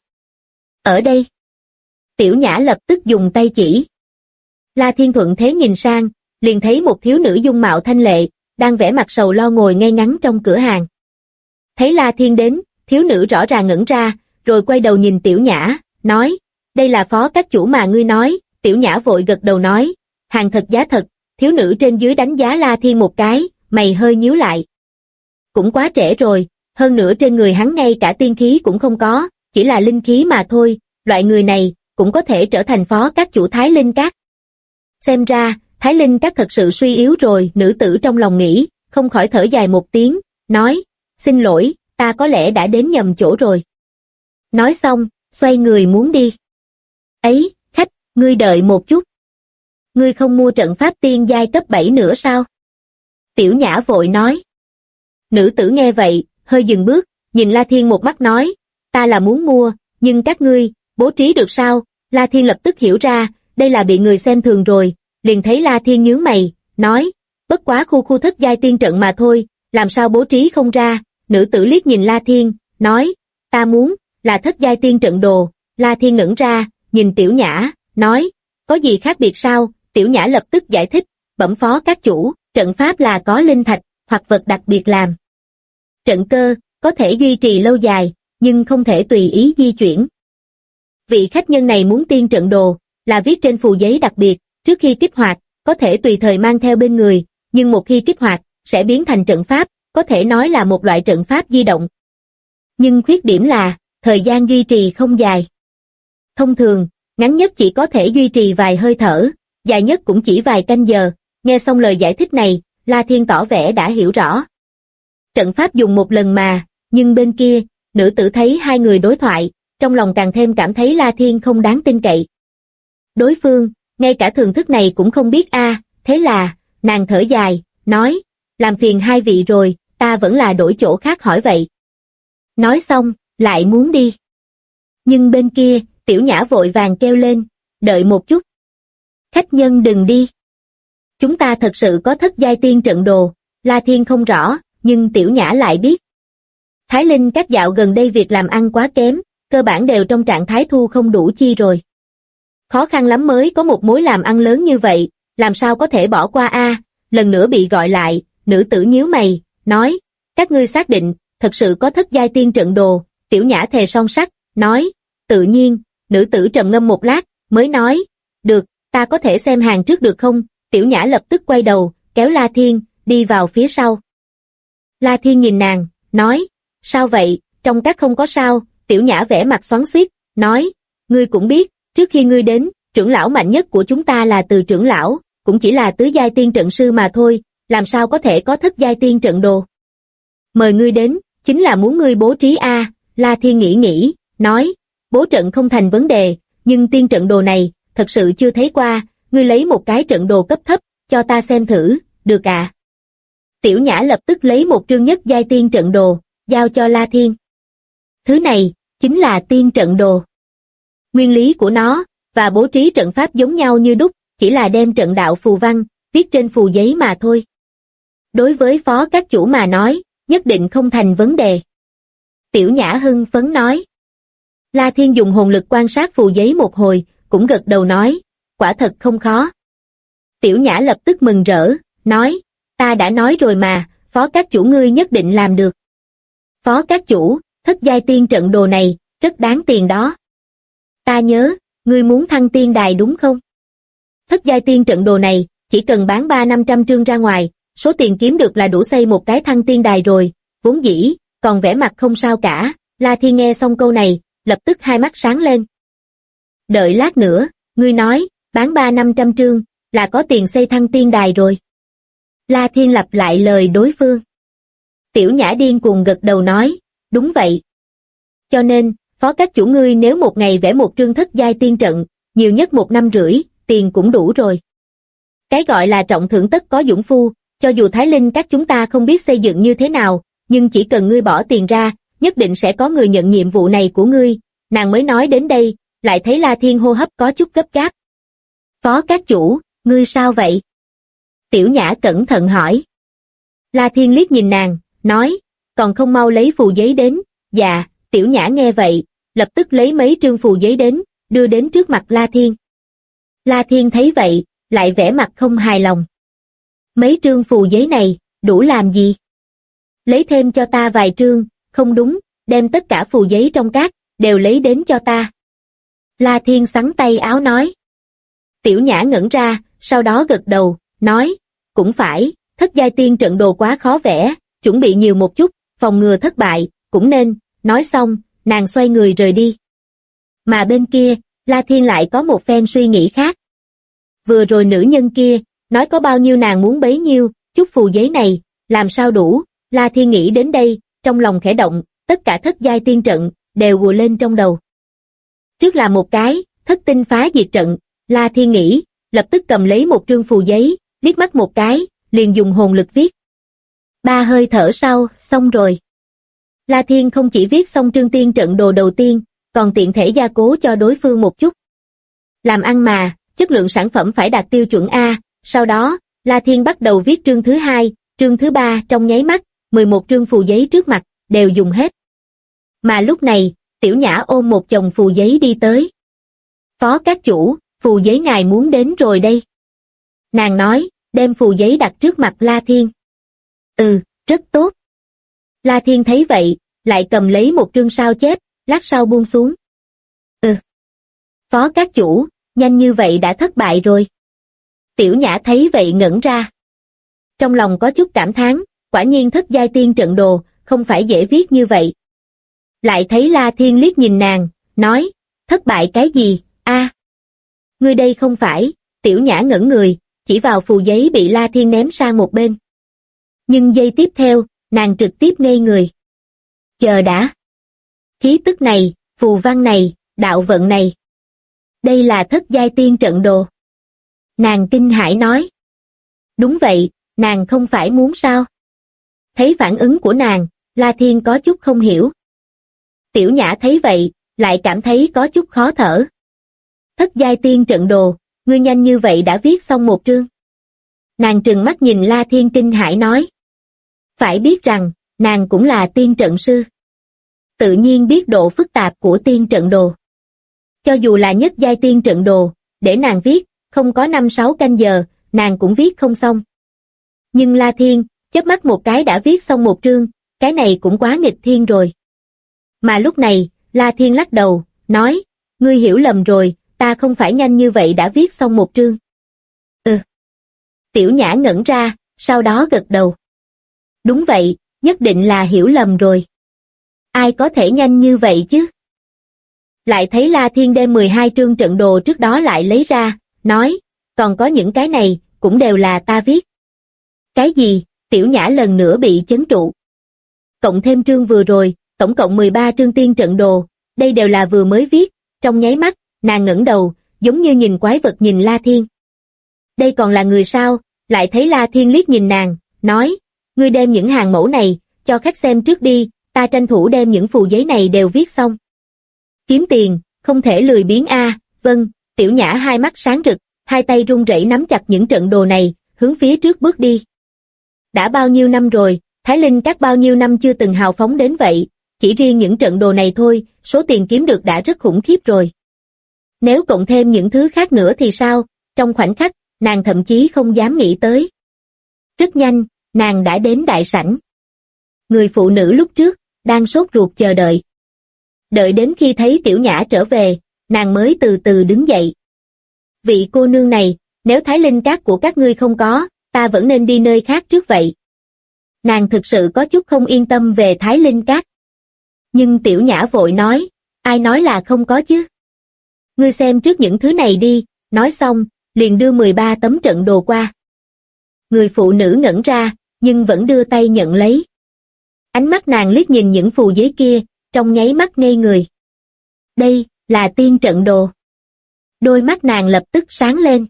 B: Ở đây. Tiểu Nhã lập tức dùng tay chỉ. La Thiên thuận thế nhìn sang, liền thấy một thiếu nữ dung mạo thanh lệ, đang vẻ mặt sầu lo ngồi ngay ngắn trong cửa hàng. Thấy La Thiên đến, thiếu nữ rõ ràng ngẩn ra, rồi quay đầu nhìn Tiểu Nhã, nói, đây là phó các chủ mà ngươi nói. Tiểu Nhã vội gật đầu nói, hàng thật giá thật. Thiếu nữ trên dưới đánh giá La Thiên một cái, mày hơi nhíu lại. Cũng quá trễ rồi, hơn nữa trên người hắn ngay cả tiên khí cũng không có, chỉ là linh khí mà thôi, loại người này cũng có thể trở thành phó các chủ Thái Linh Các. Xem ra, Thái Linh Các thật sự suy yếu rồi, nữ tử trong lòng nghĩ, không khỏi thở dài một tiếng, nói, xin lỗi, ta có lẽ đã đến nhầm chỗ rồi. Nói xong, xoay người muốn đi. Ấy, khách, ngươi đợi một chút. Ngươi không mua trận pháp tiên giai cấp 7 nữa sao? Tiểu Nhã vội nói. Nữ tử nghe vậy, hơi dừng bước, nhìn La Thiên một mắt nói, ta là muốn mua, nhưng các ngươi, bố trí được sao? La Thiên lập tức hiểu ra, đây là bị người xem thường rồi, liền thấy La Thiên nhướng mày, nói, bất quá khu thất giai tiên trận mà thôi, làm sao bố trí không ra? Nữ tử liếc nhìn La Thiên, nói, ta muốn, là thất giai tiên trận đồ. La Thiên ngẩn ra, nhìn Tiểu Nhã, nói, có gì khác biệt sao? Tiểu Nhã lập tức giải thích, bẩm phó các chủ, trận pháp là có linh thạch, hoặc vật đặc biệt làm. Trận cơ, có thể duy trì lâu dài, nhưng không thể tùy ý di chuyển. Vị khách nhân này muốn tiên trận đồ, là viết trên phù giấy đặc biệt, trước khi kích hoạt, có thể tùy thời mang theo bên người, nhưng một khi kích hoạt, sẽ biến thành trận pháp, có thể nói là một loại trận pháp di động. Nhưng khuyết điểm là, thời gian duy trì không dài. Thông thường, ngắn nhất chỉ có thể duy trì vài hơi thở, dài nhất cũng chỉ vài canh giờ. Nghe xong lời giải thích này, La Thiên tỏ vẻ đã hiểu rõ. Trận pháp dùng một lần mà, nhưng bên kia, nữ tử thấy hai người đối thoại, trong lòng càng thêm cảm thấy La Thiên không đáng tin cậy. Đối phương, ngay cả thường thức này cũng không biết thế là, nàng thở dài, nói, làm phiền hai vị rồi, ta vẫn là đổi chỗ khác hỏi vậy. Nói xong, lại muốn đi. Nhưng bên kia, Tiểu Nhã vội vàng kêu lên, đợi một chút. Khách nhân đừng đi. Chúng ta thật sự có thất giai tiên trận đồ, La Thiên không rõ, nhưng Tiểu Nhã lại biết. Thái Linh các dạo gần đây việc làm ăn quá kém, cơ bản đều trong trạng thái thu không đủ chi rồi. Khó khăn lắm mới có một mối làm ăn lớn như vậy, làm sao có thể bỏ qua lần nữa bị gọi lại, nữ tử nhíu mày, nói, các ngươi xác định, thật sự có thất giai tiên trận đồ, Tiểu Nhã thề son sắt, nói, tự nhiên, nữ tử trầm ngâm một lát, mới nói, được, ta có thể xem hàng trước được không? Tiểu Nhã lập tức quay đầu, kéo La Thiên, đi vào phía sau. La Thiên nhìn nàng, nói, sao vậy, trong các không có sao, Tiểu Nhã vẻ mặt xoắn xuýt, nói, ngươi cũng biết, trước khi ngươi đến, trưởng lão mạnh nhất của chúng ta là Từ trưởng lão, cũng chỉ là tứ giai tiên trận sư mà thôi, làm sao có thể có thất giai tiên trận đồ. Mời ngươi đến, chính là muốn ngươi bố trí La Thiên nghĩ, nói, bố trận không thành vấn đề, nhưng tiên trận đồ này, thật sự chưa thấy qua, ngươi lấy một cái trận đồ cấp thấp, cho ta xem thử, được à? Tiểu Nhã lập tức lấy một trương nhất giai tiên trận đồ, giao cho La Thiên. Thứ này, chính là tiên trận đồ. Nguyên lý của nó, và bố trí trận pháp giống nhau như đúc, chỉ là đem trận đạo phù văn, viết trên phù giấy mà thôi. Đối với phó các chủ mà nói, nhất định không thành vấn đề. Tiểu Nhã hưng phấn nói. La Thiên dùng hồn lực quan sát phù giấy một hồi, cũng gật đầu nói, quả thật không khó. Tiểu Nhã lập tức mừng rỡ, nói, ta đã nói rồi mà, phó các chủ ngươi nhất định làm được. Phó các chủ, thất giai tiên trận đồ này, rất đáng tiền đó. Ta nhớ, ngươi muốn thăng tiên đài đúng không? Thất giai tiên trận đồ này, chỉ cần bán 300-500 trương ra ngoài, số tiền kiếm được là đủ xây một cái thăng tiên đài rồi, vốn dĩ, còn vẻ mặt không sao cả. La Thiên nghe xong câu này, lập tức hai mắt sáng lên. Đợi lát nữa, ngươi nói, bán 300-500 trương, là có tiền xây thăng tiên đài rồi. La Thiên lặp lại lời đối phương. Tiểu Nhã điên cuồng gật đầu nói, đúng vậy. Cho nên, phó các chủ ngươi nếu một ngày vẽ một trương thất giai tiên trận, nhiều nhất 1 năm rưỡi, tiền cũng đủ rồi. Cái gọi là trọng thưởng tất có dũng phu, cho dù Thái Linh các chúng ta không biết xây dựng như thế nào, nhưng chỉ cần ngươi bỏ tiền ra, nhất định sẽ có người nhận nhiệm vụ này của ngươi. Nàng mới nói đến đây, lại thấy La Thiên hô hấp có chút gấp gáp. Phó các chủ, ngươi sao vậy? Tiểu Nhã cẩn thận hỏi. La Thiên liếc nhìn nàng, nói, còn không mau lấy phù giấy đến. Dạ, Tiểu Nhã nghe vậy, lập tức lấy mấy trương phù giấy đến, đưa đến trước mặt La Thiên. La Thiên thấy vậy, lại vẻ mặt không hài lòng. Mấy trương phù giấy này, đủ làm gì? Lấy thêm cho ta vài trương, không đúng, đem tất cả phù giấy trong cát, đều lấy đến cho ta. La Thiên xắn tay áo nói. Tiểu Nhã ngẩn ra, sau đó gật đầu, nói, cũng phải, thất giai tiên trận đồ quá khó vẽ, chuẩn bị nhiều một chút, phòng ngừa thất bại, cũng nên, nói xong, nàng xoay người rời đi. Mà bên kia, La Thiên lại có một phen suy nghĩ khác. Vừa rồi nữ nhân kia, nói có bao nhiêu nàng muốn bấy nhiêu, chút phù giấy này, làm sao đủ, La Thiên nghĩ đến đây, trong lòng khẽ động, tất cả thất giai tiên trận, đều ùa lên trong đầu. Trước là một cái, thất tinh phá diệt trận, La Thiên nghĩ, lập tức cầm lấy một trương phù giấy, liếc mắt một cái, liền dùng hồn lực viết. 3 hơi thở sau, xong rồi. La Thiên không chỉ viết xong trương tiên trận đồ đầu tiên, còn tiện thể gia cố cho đối phương một chút. Làm ăn mà, chất lượng sản phẩm phải đạt tiêu chuẩn A, sau đó, La Thiên bắt đầu viết trương thứ 2, trương thứ 3 trong nháy mắt, 11 trương phù giấy trước mặt, đều dùng hết. Mà lúc này, Tiểu Nhã ôm một chồng phù giấy đi tới. Phó các chủ, phù giấy ngài muốn đến rồi đây. Nàng nói, đem phù giấy đặt trước mặt La Thiên. Rất tốt. La Thiên thấy vậy, lại cầm lấy một trương sao chép, lát sau buông xuống. Phó các chủ, nhanh như vậy đã thất bại rồi. Tiểu Nhã thấy vậy ngẩn ra. trong lòng có chút cảm thán, quả nhiên thất giai tiên trận đồ, không phải dễ viết như vậy. Lại thấy La Thiên liếc nhìn nàng, nói, thất bại cái gì, ngươi đây không phải, Tiểu Nhã ngẩn người, chỉ vào phù giấy bị La Thiên ném sang một bên. Nhưng giây tiếp theo, nàng trực tiếp ngây người. Chờ đã. Khí tức này, phù văn này, đạo vận này. Đây là thất giai tiên trận đồ. Nàng kinh hãi nói. Đúng vậy, nàng không phải muốn sao? Thấy phản ứng của nàng, La Thiên có chút không hiểu. Tiểu Nhã thấy vậy, lại cảm thấy có chút khó thở. Thất giai tiên trận đồ, ngươi nhanh như vậy đã viết xong một chương. Nàng trừng mắt nhìn La Thiên kinh hãi nói. Phải biết rằng, nàng cũng là tiên trận sư. Tự nhiên biết độ phức tạp của tiên trận đồ. Cho dù là nhất giai tiên trận đồ, để nàng viết, không có 5-6 canh giờ, nàng cũng viết không xong. Nhưng La Thiên, chớp mắt một cái đã viết xong một chương, cái này cũng quá nghịch thiên rồi. Mà lúc này, La Thiên lắc đầu, nói, ngươi hiểu lầm rồi, ta không phải nhanh như vậy đã viết xong một chương. Tiểu Nhã ngẩn ra, sau đó gật đầu. Đúng vậy, nhất định là hiểu lầm rồi. Ai có thể nhanh như vậy chứ? Lại thấy La Thiên đem 12 chương trận đồ trước đó lại lấy ra, nói, còn có những cái này, cũng đều là ta viết. Cái gì? Tiểu Nhã lần nữa bị chấn trụ. Cộng thêm chương vừa rồi, tổng cộng 13 chương tiên trận đồ, đây đều là vừa mới viết, trong nháy mắt, nàng ngẩng đầu, giống như nhìn quái vật nhìn La Thiên. Đây còn là người sao? Lại thấy La Thiên liếc nhìn nàng, nói, ngươi đem những hàng mẫu này, cho khách xem trước đi, ta tranh thủ đem những phù giấy này đều viết xong. Kiếm tiền, không thể lười biếng vâng, Tiểu Nhã hai mắt sáng rực, hai tay run rẩy nắm chặt những trận đồ này, hướng phía trước bước đi. Đã bao nhiêu năm rồi, Thái Linh Các bao nhiêu năm chưa từng hào phóng đến vậy, chỉ riêng những trận đồ này thôi, số tiền kiếm được đã rất khủng khiếp rồi. Nếu cộng thêm những thứ khác nữa thì sao, trong khoảnh khắc, nàng thậm chí không dám nghĩ tới. Rất nhanh, nàng đã đến đại sảnh. Người phụ nữ lúc trước, đang sốt ruột chờ đợi. Đợi đến khi thấy Tiểu Nhã trở về, nàng mới từ từ đứng dậy. Vị cô nương này, nếu Thái Linh Các của các ngươi không có, ta vẫn nên đi nơi khác trước vậy. Nàng thực sự có chút không yên tâm về Thái Linh Các. Nhưng Tiểu Nhã vội nói, ai nói là không có chứ? Ngươi xem trước những thứ này đi, nói xong, liền đưa 13 tấm trận đồ qua. Người phụ nữ ngẩn ra, nhưng vẫn đưa tay nhận lấy. Ánh mắt nàng liếc nhìn những phù giấy kia, trong nháy mắt ngây người. Đây, là tiên trận đồ. Đôi mắt nàng lập tức sáng lên.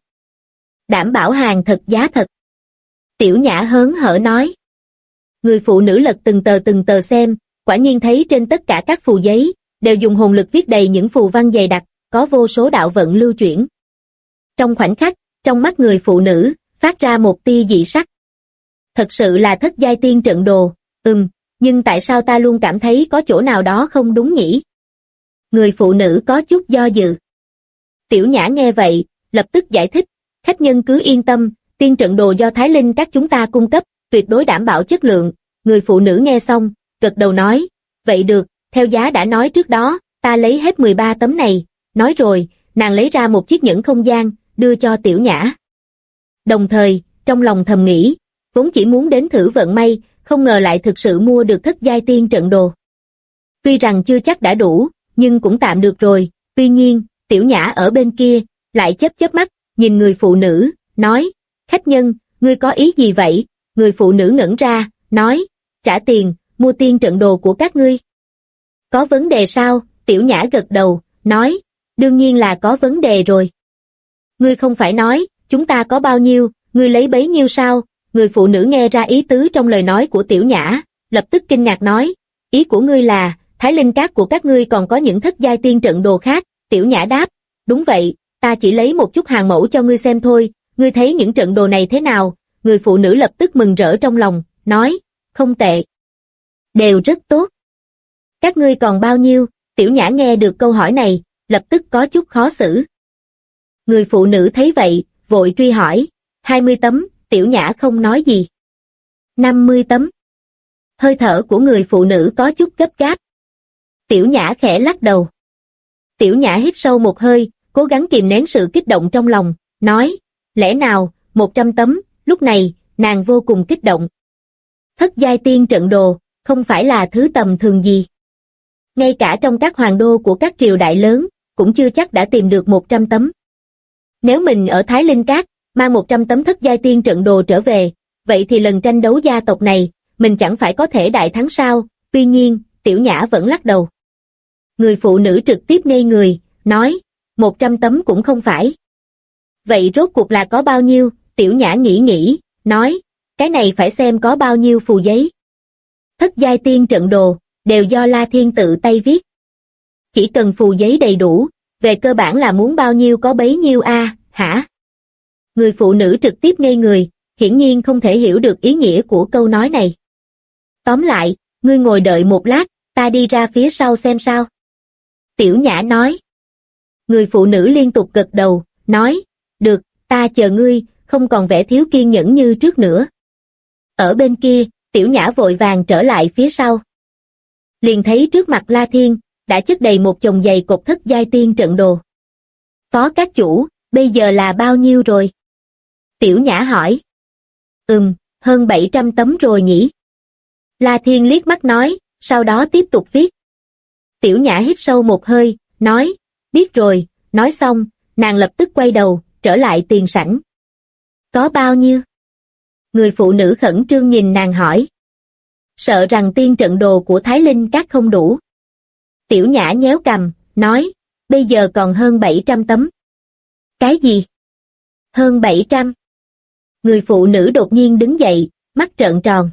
B: Đảm bảo hàng thật giá thật. Tiểu Nhã hớn hở nói. Người phụ nữ lật từng tờ xem, quả nhiên thấy trên tất cả các phù giấy, đều dùng hồn lực viết đầy những phù văn dày đặc, có vô số đạo vận lưu chuyển. Trong khoảnh khắc, trong mắt người phụ nữ, phát ra một tia dị sắc. Thật sự là thất giai tiên trận đồ, nhưng tại sao ta luôn cảm thấy có chỗ nào đó không đúng nhỉ? Người phụ nữ có chút do dự. Tiểu Nhã nghe vậy, lập tức giải thích, khách nhân cứ yên tâm, tiên trận đồ do Thái Linh Các chúng ta cung cấp, tuyệt đối đảm bảo chất lượng. Người phụ nữ nghe xong, gật đầu nói, vậy được, theo giá đã nói trước đó, ta lấy hết 13 tấm này. Nói rồi, nàng lấy ra một chiếc nhẫn không gian, đưa cho Tiểu Nhã. Đồng thời, trong lòng thầm nghĩ, vốn chỉ muốn đến thử vận may, không ngờ lại thực sự mua được thất giai tiên trận đồ. Tuy rằng chưa chắc đã đủ, nhưng cũng tạm được rồi. Tuy nhiên, Tiểu Nhã ở bên kia, lại chớp mắt, nhìn người phụ nữ, nói, khách nhân, ngươi có ý gì vậy? Người phụ nữ ngẩn ra, nói, trả tiền, mua tiên trận đồ của các ngươi. Có vấn đề sao? Tiểu Nhã gật đầu, nói, đương nhiên là có vấn đề rồi. Ngươi không phải nói, chúng ta có bao nhiêu, ngươi lấy bấy nhiêu sao? Người phụ nữ nghe ra ý tứ trong lời nói của Tiểu Nhã, lập tức kinh ngạc nói, ý của ngươi là, Thái Linh Các của các ngươi còn có những thất giai tiên trận đồ khác. Tiểu Nhã đáp, đúng vậy, ta chỉ lấy một chút hàng mẫu cho ngươi xem thôi, ngươi thấy những trận đồ này thế nào? Người phụ nữ lập tức mừng rỡ trong lòng, nói, không tệ. Đều rất tốt. Các ngươi còn bao nhiêu? Tiểu Nhã nghe được câu hỏi này, lập tức có chút khó xử. Người phụ nữ thấy vậy, vội truy hỏi, 20 tấm, Tiểu Nhã không nói gì. 50 tấm. Hơi thở của người phụ nữ có chút gấp gáp. Tiểu Nhã khẽ lắc đầu. Tiểu Nhã hít sâu một hơi, cố gắng kìm nén sự kích động trong lòng, nói, lẽ nào, 100 tấm, lúc này, nàng vô cùng kích động. Thất giai tiên trận đồ, không phải là thứ tầm thường gì. Ngay cả trong các hoàng đô của các triều đại lớn, cũng chưa chắc đã tìm được 100 tấm. Nếu mình ở Thái Linh Các, mang 100 tấm thất giai tiên trận đồ trở về, vậy thì lần tranh đấu gia tộc này, mình chẳng phải có thể đại thắng sao? Tuy nhiên, Tiểu Nhã vẫn lắc đầu. Người phụ nữ trực tiếp ngây người, nói, 100 tấm cũng không phải. Vậy rốt cuộc là có bao nhiêu? Tiểu Nhã nghĩ, nói, cái này phải xem có bao nhiêu phù giấy. Thất giai tiên trận đồ, đều do La Thiên tự tay viết. Chỉ cần phù giấy đầy đủ, về cơ bản là muốn bao nhiêu có bấy nhiêu a, hả? Người phụ nữ trực tiếp ngây người, hiển nhiên không thể hiểu được ý nghĩa của câu nói này. Tóm lại, ngươi ngồi đợi một lát, ta đi ra phía sau xem sao. Tiểu Nhã nói. Người phụ nữ liên tục gật đầu, nói, được, ta chờ ngươi, không còn vẻ thiếu kiên nhẫn như trước nữa. Ở bên kia, Tiểu Nhã vội vàng trở lại phía sau. Liền thấy trước mặt La Thiên, đã chất đầy một chồng dày cột thất giai tiên trận đồ. Phó các chủ, bây giờ là bao nhiêu rồi? Tiểu Nhã hỏi. Hơn 700 tấm rồi nhỉ? La Thiên liếc mắt nói, sau đó tiếp tục viết. Tiểu Nhã hít sâu một hơi, nói, biết rồi, nói xong, nàng lập tức quay đầu, trở lại tiền sảnh. Có bao nhiêu? Người phụ nữ khẩn trương nhìn nàng hỏi. Sợ rằng tiên trận đồ của Thái Linh Các không đủ. Tiểu Nhã nhéo cằm, nói, bây giờ còn hơn 700 tấm. Cái gì? Hơn 700? Người phụ nữ đột nhiên đứng dậy, mắt trợn tròn.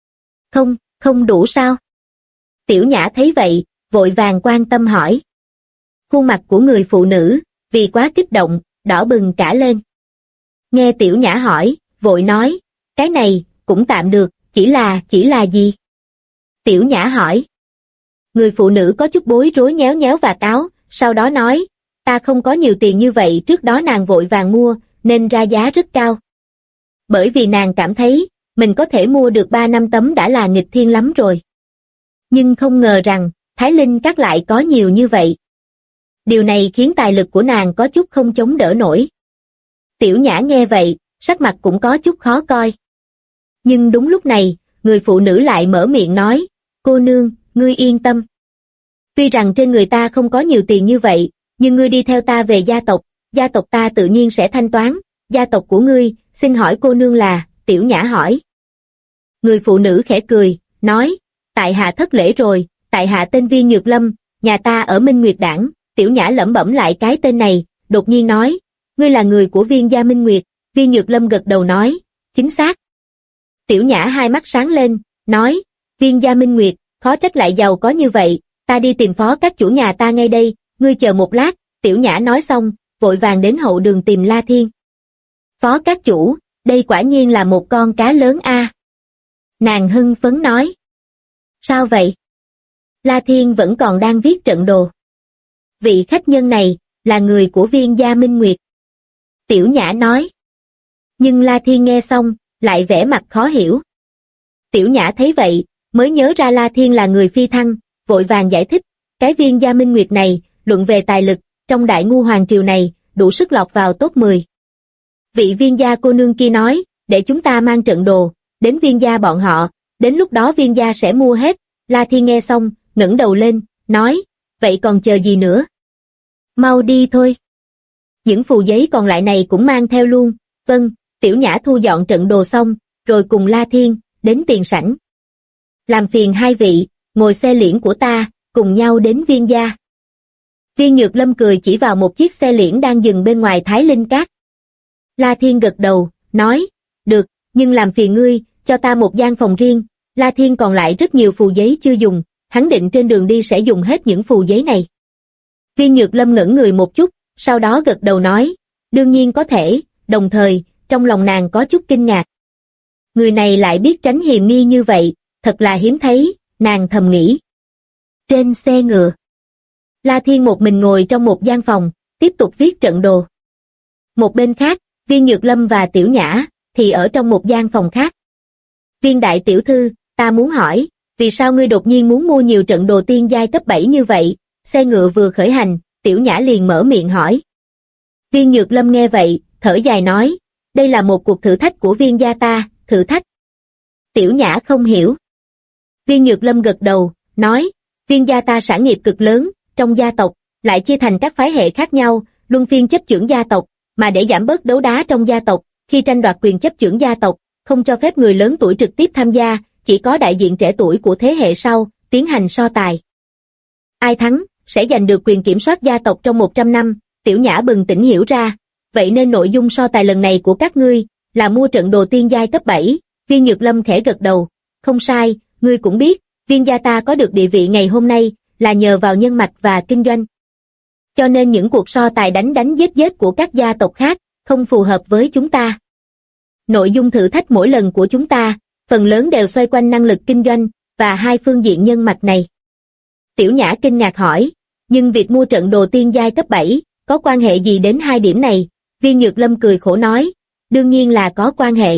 B: Không đủ sao? Tiểu Nhã thấy vậy, vội vàng quan tâm hỏi. Khuôn mặt của người phụ nữ, vì quá kích động, đỏ bừng cả lên. Nghe Tiểu Nhã hỏi, vội nói, cái này, cũng tạm được, chỉ là gì? Tiểu Nhã hỏi. Người phụ nữ có chút bối rối nhéo nhéo vạt áo, sau đó nói, ta không có nhiều tiền như vậy, trước đó nàng vội vàng mua, nên ra giá rất cao. Bởi vì nàng cảm thấy, mình có thể mua được 3-5 tấm đã là nghịch thiên lắm rồi. Nhưng không ngờ rằng, Thái Linh Các lại có nhiều như vậy. Điều này khiến tài lực của nàng có chút không chống đỡ nổi. Tiểu Nhã nghe vậy, sắc mặt cũng có chút khó coi. Nhưng đúng lúc này, người phụ nữ lại mở miệng nói, cô nương, ngươi yên tâm. Tuy rằng trên người ta không có nhiều tiền như vậy, nhưng ngươi đi theo ta về gia tộc ta tự nhiên sẽ thanh toán, gia tộc của ngươi, xin hỏi cô nương là, Tiểu Nhã hỏi. Người phụ nữ khẽ cười, nói, tại hạ thất lễ rồi, tại hạ tên Viên Nhược Lâm, nhà ta ở Minh Nguyệt Đảng. Tiểu Nhã lẩm bẩm lại cái tên này, đột nhiên nói, ngươi là người của Viên gia Minh Nguyệt. Viên Nhược Lâm gật đầu nói, chính xác. Tiểu Nhã hai mắt sáng lên, nói, Viên gia Minh Nguyệt, khó trách lại giàu có như vậy, ta đi tìm phó các chủ nhà ta ngay đây, ngươi chờ một lát. Tiểu Nhã nói xong, vội vàng đến hậu đường tìm La Thiên. Phó các chủ, đây quả nhiên là một con cá lớn a. Nàng hưng phấn nói. Sao vậy? La Thiên vẫn còn đang viết trận đồ. Vị khách nhân này, là người của Viên gia Minh Nguyệt. Tiểu Nhã nói. Nhưng La Thiên nghe xong, lại vẻ mặt khó hiểu. Tiểu Nhã thấy vậy, mới nhớ ra La Thiên là người phi thăng, vội vàng giải thích, cái Viên gia Minh Nguyệt này, luận về tài lực, trong đại ngu hoàng triều này, đủ sức lọt vào top 10. Vị Viên gia cô nương kia nói, để chúng ta mang trận đồ, đến Viên gia bọn họ, đến lúc đó Viên gia sẽ mua hết. La Thiên nghe xong, ngẩng đầu lên, nói, vậy còn chờ gì nữa? Mau đi thôi. Những phù giấy còn lại này cũng mang theo luôn. Vâng. Tiểu Nhã thu dọn trận đồ xong, rồi cùng La Thiên, đến tiền sảnh. Làm phiền hai vị, ngồi xe liễn của ta, cùng nhau đến Viên gia. Viên Nhược Lâm cười chỉ vào một chiếc xe liễn đang dừng bên ngoài Thái Linh Các. La Thiên gật đầu, nói, được, nhưng làm phiền ngươi, cho ta một gian phòng riêng. La Thiên còn lại rất nhiều phù giấy chưa dùng, hắn định trên đường đi sẽ dùng hết những phù giấy này. Viên Nhược Lâm ngẩn người một chút, sau đó gật đầu nói, đương nhiên có thể, đồng thời, trong lòng nàng có chút kinh ngạc. Người này lại biết tránh hiềm nghi như vậy, thật là hiếm thấy, nàng thầm nghĩ. Trên xe ngựa, La Thiên một mình ngồi trong một gian phòng, tiếp tục viết trận đồ. Một bên khác, Viên Nhược Lâm và Tiểu Nhã, thì ở trong một gian phòng khác. Viên đại tiểu thư, ta muốn hỏi, vì sao ngươi đột nhiên muốn mua nhiều trận đồ tiên giai cấp 7 như vậy? Xe ngựa vừa khởi hành, Tiểu Nhã liền mở miệng hỏi. Viên Nhược Lâm nghe vậy, thở dài nói, đây là một cuộc thử thách của Viên gia ta, thử thách. Tiểu Nhã không hiểu. Viên Nhược Lâm gật đầu, nói, Viên gia ta sản nghiệp cực lớn, trong gia tộc, lại chia thành các phái hệ khác nhau, luân phiên chấp chưởng gia tộc, mà để giảm bớt đấu đá trong gia tộc, khi tranh đoạt quyền chấp chưởng gia tộc, không cho phép người lớn tuổi trực tiếp tham gia, chỉ có đại diện trẻ tuổi của thế hệ sau, tiến hành so tài. Ai thắng, sẽ giành được quyền kiểm soát gia tộc trong 100 năm, Tiểu Nhã bừng tỉnh hiểu ra, vậy nên nội dung so tài lần này của các ngươi, là mua trận đồ tiên giai cấp 7, Viên Nhược Lâm khẽ gật đầu, không sai, ngươi cũng biết, Viên gia ta có được địa vị ngày hôm nay, là nhờ vào nhân mạch và kinh doanh. Cho nên những cuộc so tài đánh giết của các gia tộc khác, không phù hợp với chúng ta. Nội dung thử thách mỗi lần của chúng ta, phần lớn đều xoay quanh năng lực kinh doanh, và hai phương diện nhân mạch này. Tiểu Nhã kinh ngạc hỏi, nhưng việc mua trận đồ tiên giai cấp 7, có quan hệ gì đến hai điểm này? Viên Nhược Lâm cười khổ nói, đương nhiên là có quan hệ.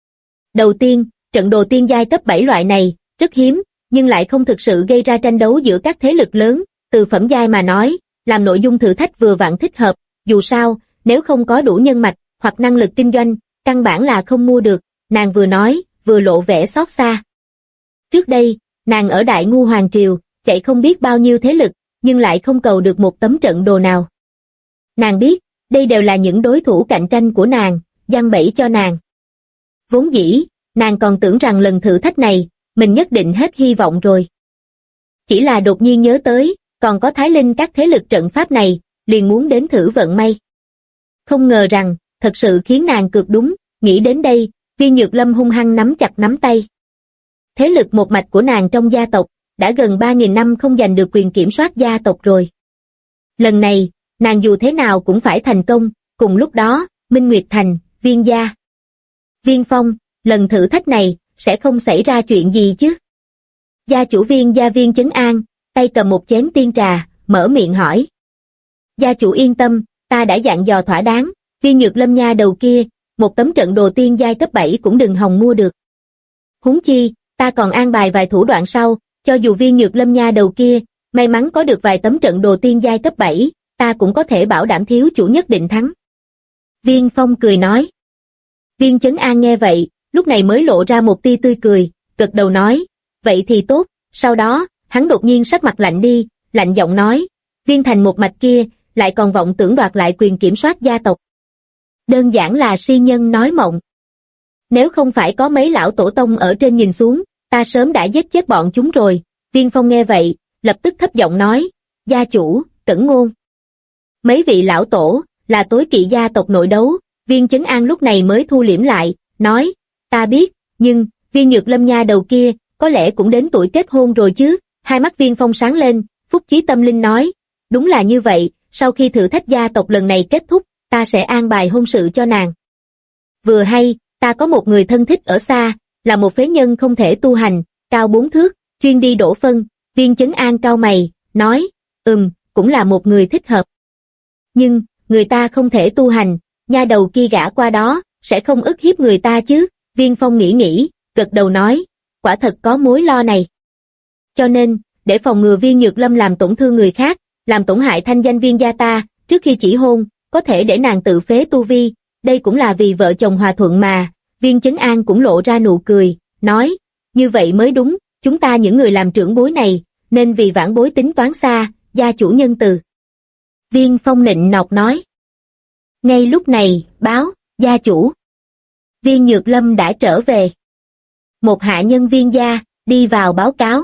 B: Đầu tiên, trận đồ tiên giai cấp 7 loại này, rất hiếm, nhưng lại không thực sự gây ra tranh đấu giữa các thế lực lớn, từ phẩm giai mà nói, làm nội dung thử thách vừa vặn thích hợp, dù sao, nếu không có đủ nhân mạch, hoặc năng lực kinh doanh, căn bản là không mua được, nàng vừa nói, vừa lộ vẻ xót xa. Trước đây, nàng ở Đại Ngu Hoàng Triều, chạy không biết bao nhiêu thế lực, nhưng lại không cầu được một tấm trận đồ nào. Nàng biết, đây đều là những đối thủ cạnh tranh của nàng, giăng bẫy cho nàng. Vốn dĩ, nàng còn tưởng rằng lần thử thách này, mình nhất định hết hy vọng rồi. Chỉ là đột nhiên nhớ tới, còn có Thái Linh các thế lực trận pháp này, liền muốn đến thử vận may. Không ngờ rằng, thật sự khiến nàng cược đúng, nghĩ đến đây, Viên Nhược Lâm hung hăng nắm chặt nắm tay. Thế lực một mạch của nàng trong gia tộc, đã gần 3.000 năm không giành được quyền kiểm soát gia tộc rồi. Lần này, nàng dù thế nào cũng phải thành công, cùng lúc đó, Minh Nguyệt Thành, Viên gia. Viên Phong, lần thử thách này, sẽ không xảy ra chuyện gì chứ? Gia chủ Viên gia Viên Chấn An, tay cầm một chén tiên trà, mở miệng hỏi. Gia chủ yên tâm, ta đã dặn dò thỏa đáng, Viên Nhược Lâm nha đầu kia, một tấm trận đồ tiên giai cấp 7 cũng đừng hòng mua được. Huống chi, ta còn an bài vài thủ đoạn sau, cho dù Viên Nhược Lâm nha đầu kia, may mắn có được vài tấm trận đồ tiên giai cấp 7, ta cũng có thể bảo đảm thiếu chủ nhất định thắng. Viên Phong cười nói. Viên Chấn An nghe vậy, lúc này mới lộ ra một tia tươi cười, gật đầu nói, vậy thì tốt, sau đó, hắn đột nhiên sắc mặt lạnh đi, lạnh giọng nói, Viên Thành một mạch kia, lại còn vọng tưởng đoạt lại quyền kiểm soát gia tộc. Đơn giản là si nhân nói mộng. Nếu không phải có mấy lão tổ tông ở trên nhìn xuống, ta sớm đã giết chết bọn chúng rồi. Viên Phong nghe vậy, lập tức thấp giọng nói, gia chủ, cẩn ngôn. Mấy vị lão tổ, là tối kỵ gia tộc nội đấu, Viên Chấn An lúc này mới thu liễm lại, nói, ta biết, nhưng, Viên Nhược Lâm nha đầu kia, có lẽ cũng đến tuổi kết hôn rồi chứ. Hai mắt Viên Phong sáng lên, Phúc Chí Tâm Linh nói, đúng là như vậy, sau khi thử thách gia tộc lần này kết thúc, ta sẽ an bài hôn sự cho nàng. Vừa hay, ta có một người thân thích ở xa, là một phế nhân không thể tu hành, cao 4 thước, chuyên đi đổ phân. Viên Chấn An cau mày, nói, cũng là một người thích hợp. Nhưng, người ta không thể tu hành, nha đầu kia gả qua đó, sẽ không ức hiếp người ta chứ. Viên Phong nghĩ, gật đầu nói, quả thật có mối lo này. Cho nên, để phòng ngừa Viên Nhược Lâm làm tổn thương người khác, làm tổn hại thanh danh Viên gia ta, trước khi chỉ hôn, có thể để nàng tự phế tu vi, đây cũng là vì vợ chồng hòa thuận mà. Viên Chấn An cũng lộ ra nụ cười, nói, như vậy mới đúng, chúng ta những người làm trưởng bối này, nên vì vãn bối tính toán xa, gia chủ nhân từ. Viên Phong nịnh nọt nói. Ngay lúc này, báo, gia chủ. Viên Nhược Lâm đã trở về. Một hạ nhân Viên gia, đi vào báo cáo.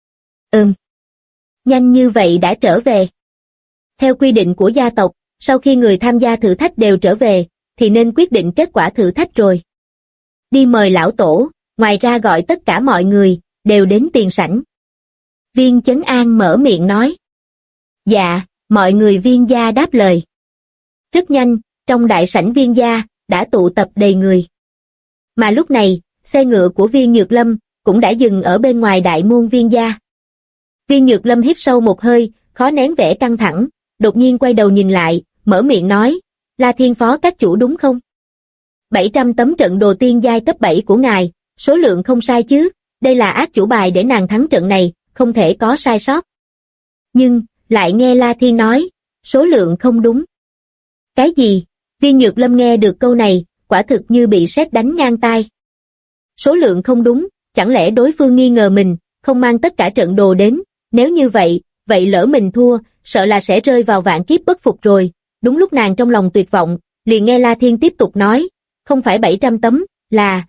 B: Nhanh như vậy đã trở về. Theo quy định của gia tộc, sau khi người tham gia thử thách đều trở về, thì nên quyết định kết quả thử thách rồi. Đi mời lão tổ, ngoài ra gọi tất cả mọi người, đều đến tiền sảnh. Viên Chấn An mở miệng nói. Dạ, mọi người Viên gia đáp lời. Rất nhanh, trong đại sảnh Viên gia, đã tụ tập đầy người. Mà lúc này, xe ngựa của Viên Nhược Lâm, cũng đã dừng ở bên ngoài đại môn Viên gia. Viên Nhược Lâm hít sâu một hơi, khó nén vẻ căng thẳng, đột nhiên quay đầu nhìn lại, mở miệng nói, La Thiên phó các chủ đúng không? 700 tấm trận đồ tiên giai cấp 7 của ngài, số lượng không sai chứ, đây là ác chủ bài để nàng thắng trận này, không thể có sai sót. Nhưng, lại nghe La Thiên nói, số lượng không đúng. Cái gì? Viên Nhược Lâm nghe được câu này, quả thực như bị sét đánh ngang tai. Số lượng không đúng, chẳng lẽ đối phương nghi ngờ mình, không mang tất cả trận đồ đến, nếu như vậy, vậy lỡ mình thua, sợ là sẽ rơi vào vạn kiếp bất phục rồi. Đúng lúc nàng trong lòng tuyệt vọng, liền nghe La Thiên tiếp tục nói, không phải 700 tấm, là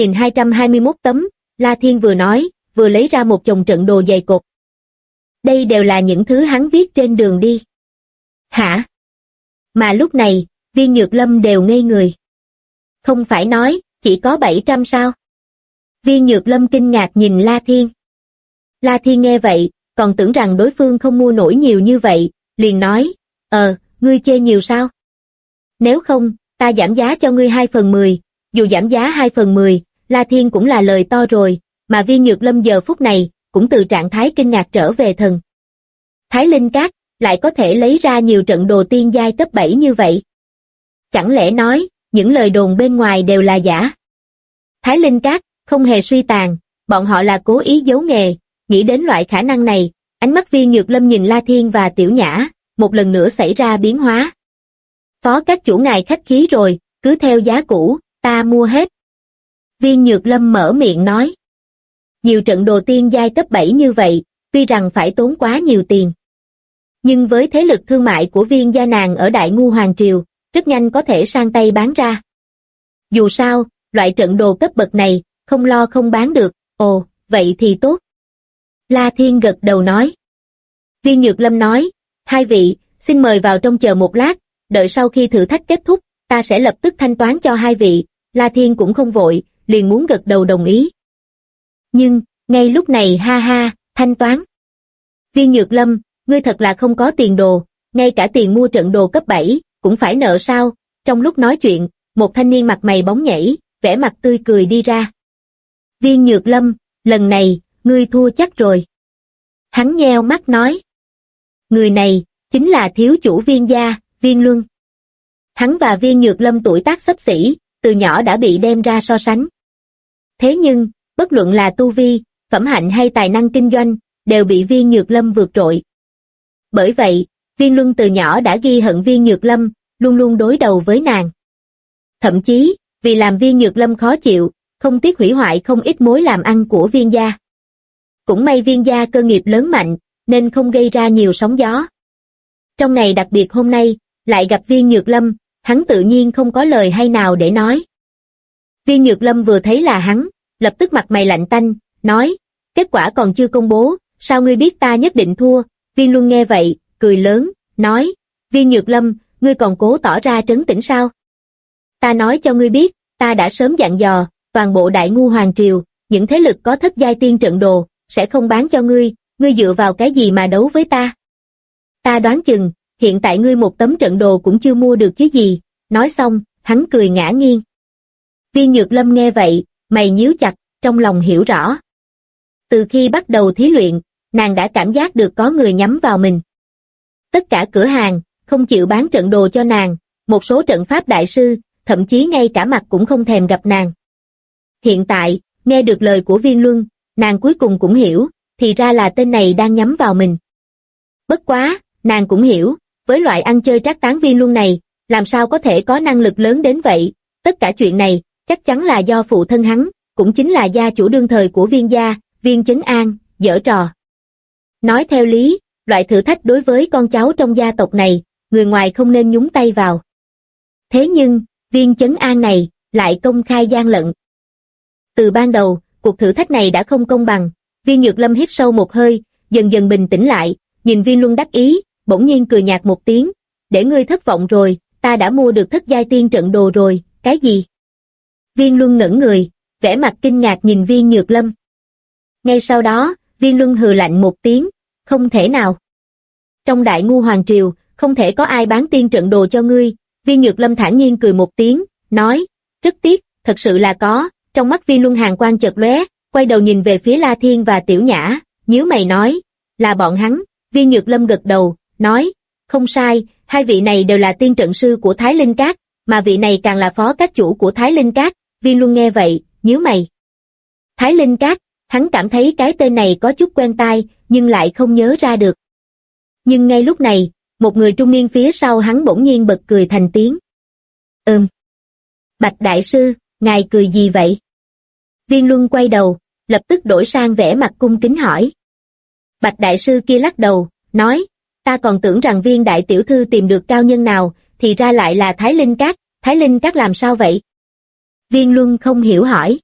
B: 3221 tấm. La Thiên vừa nói, vừa lấy ra một chồng trận đồ dày cộp. Đây đều là những thứ hắn viết trên đường đi. Hả? Mà lúc này, Viên Nhược Lâm đều ngây người. Không phải nói, chỉ có 700 sao? Viên Nhược Lâm kinh ngạc nhìn La Thiên. La Thiên nghe vậy, còn tưởng rằng đối phương không mua nổi nhiều như vậy, liền nói, ngươi chê nhiều sao? Nếu không, ta giảm giá cho ngươi 2/10, dù giảm giá 2/10, La Thiên cũng là lời to rồi, mà Viên Nhược Lâm giờ phút này, cũng từ trạng thái kinh ngạc trở về thần. Thái Linh Các, lại có thể lấy ra nhiều trận đồ tiên giai cấp 7 như vậy. Chẳng lẽ nói, những lời đồn bên ngoài đều là giả? Thái Linh Các, không hề suy tàn, bọn họ là cố ý giấu nghề, nghĩ đến loại khả năng này, ánh mắt Viên Nhược Lâm nhìn La Thiên và Tiểu Nhã, một lần nữa xảy ra biến hóa. Phó các chủ ngài khách khí rồi, cứ theo giá cũ, ta mua hết. Viên Nhược Lâm mở miệng nói. Nhiều trận đồ tiên giai cấp 7 như vậy, tuy rằng phải tốn quá nhiều tiền. Nhưng với thế lực thương mại của Viên gia nàng ở Đại Ngu Hoàng Triều, rất nhanh có thể sang tay bán ra. Dù sao, loại trận đồ cấp bậc này, không lo không bán được, ồ, vậy thì tốt. La Thiên gật đầu nói. Viên Nhược Lâm nói, hai vị, xin mời vào trong chờ một lát, đợi sau khi thử thách kết thúc, ta sẽ lập tức thanh toán cho hai vị. La Thiên cũng không vội, liền muốn gật đầu đồng ý. Nhưng, ngay lúc này ha ha, thanh toán. Viên Nhược Lâm, ngươi thật là không có tiền đồ, ngay cả tiền mua trận đồ cấp 7, cũng phải nợ sao? Trong lúc nói chuyện, một thanh niên mặt mày bóng nhảy, vẻ mặt tươi cười đi ra. Viên Nhược Lâm, lần này, ngươi thua chắc rồi. Hắn nheo mắt nói. Người này, chính là thiếu chủ Viên gia, Viên Luân. Hắn và Viên Nhược Lâm tuổi tác xấp xỉ, từ nhỏ đã bị đem ra so sánh. Thế nhưng, bất luận là tu vi, phẩm hạnh hay tài năng kinh doanh, đều bị Viên Nhược Lâm vượt trội. Bởi vậy, Viên Luân từ nhỏ đã ghi hận Viên Nhược Lâm, luôn luôn đối đầu với nàng. Thậm chí, vì làm Viên Nhược Lâm khó chịu, không tiếc hủy hoại không ít mối làm ăn của Viên gia. Cũng may Viên gia cơ nghiệp lớn mạnh, nên không gây ra nhiều sóng gió. Trong ngày đặc biệt hôm nay, lại gặp Viên Nhược Lâm, hắn tự nhiên không có lời hay nào để nói. Viên Nhược Lâm vừa thấy là hắn, lập tức mặt mày lạnh tanh, nói, kết quả còn chưa công bố, sao ngươi biết ta nhất định thua? Viên Luân nghe vậy, cười lớn, nói, Viên Nhược Lâm, ngươi còn cố tỏ ra trấn tĩnh sao? Ta nói cho ngươi biết, ta đã sớm dặn dò, toàn bộ Đại Ngu Hoàng Triều, những thế lực có thất giai tiên trận đồ, sẽ không bán cho ngươi dựa vào cái gì mà đấu với ta? Ta đoán chừng, hiện tại ngươi một tấm trận đồ cũng chưa mua được chứ gì. Nói xong, hắn cười ngã nghiêng. Viên Nhược Lâm nghe vậy, mày nhíu chặt, trong lòng hiểu rõ. Từ khi bắt đầu thí luyện, nàng đã cảm giác được có người nhắm vào mình. Tất cả cửa hàng, không chịu bán trận đồ cho nàng, một số trận pháp đại sư, thậm chí ngay cả mặt cũng không thèm gặp nàng. Hiện tại, nghe được lời của Viên Luân, nàng cuối cùng cũng hiểu, thì ra là tên này đang nhắm vào mình. Bất quá, nàng cũng hiểu, với loại ăn chơi trác táng Viên Luân này, làm sao có thể có năng lực lớn đến vậy, tất cả chuyện này, chắc chắn là do phụ thân hắn, cũng chính là gia chủ đương thời của Viên gia, Viên Chấn An, giở trò. Nói theo lý, loại thử thách đối với con cháu trong gia tộc này, người ngoài không nên nhúng tay vào. Thế nhưng, Viên Chấn An này, lại công khai gian lận. Từ ban đầu, cuộc thử thách này đã không công bằng, Viên Nhược Lâm hít sâu một hơi, dần dần bình tĩnh lại, nhìn Viên Luân đắc ý, bỗng nhiên cười nhạt một tiếng, để ngươi thất vọng rồi, ta đã mua được thất giai tiên trận đồ rồi, cái gì? Viên Luân ngẩn người, vẻ mặt kinh ngạc nhìn Viên Nhược Lâm. Ngay sau đó, Viên Luân hừ lạnh một tiếng, không thể nào. Trong Đại Ngu Hoàng Triều, không thể có ai bán tiên trận đồ cho ngươi. Viên Nhược Lâm thản nhiên cười một tiếng, nói, rất tiếc, thật sự là có. Trong mắt Viên Luân hàn quang chợt lóe, quay đầu nhìn về phía La Thiên và Tiểu Nhã, nhíu mày nói, là bọn hắn. Viên Nhược Lâm gật đầu, nói, không sai, hai vị này đều là tiên trận sư của Thái Linh Các, mà vị này càng là phó các chủ của Thái Linh Các. Viên Luân nghe vậy, nhíu mày. Thái Linh Các, hắn cảm thấy cái tên này có chút quen tai, nhưng lại không nhớ ra được. Nhưng ngay lúc này, một người trung niên phía sau hắn bỗng nhiên bật cười thành tiếng. Bạch đại sư, ngài cười gì vậy? Viên Luân quay đầu, lập tức đổi sang vẻ mặt cung kính hỏi. Bạch đại sư kia lắc đầu, nói, ta còn tưởng rằng Viên đại tiểu thư tìm được cao nhân nào, thì ra lại là Thái Linh Các làm sao vậy? Viên Luân không hiểu hỏi.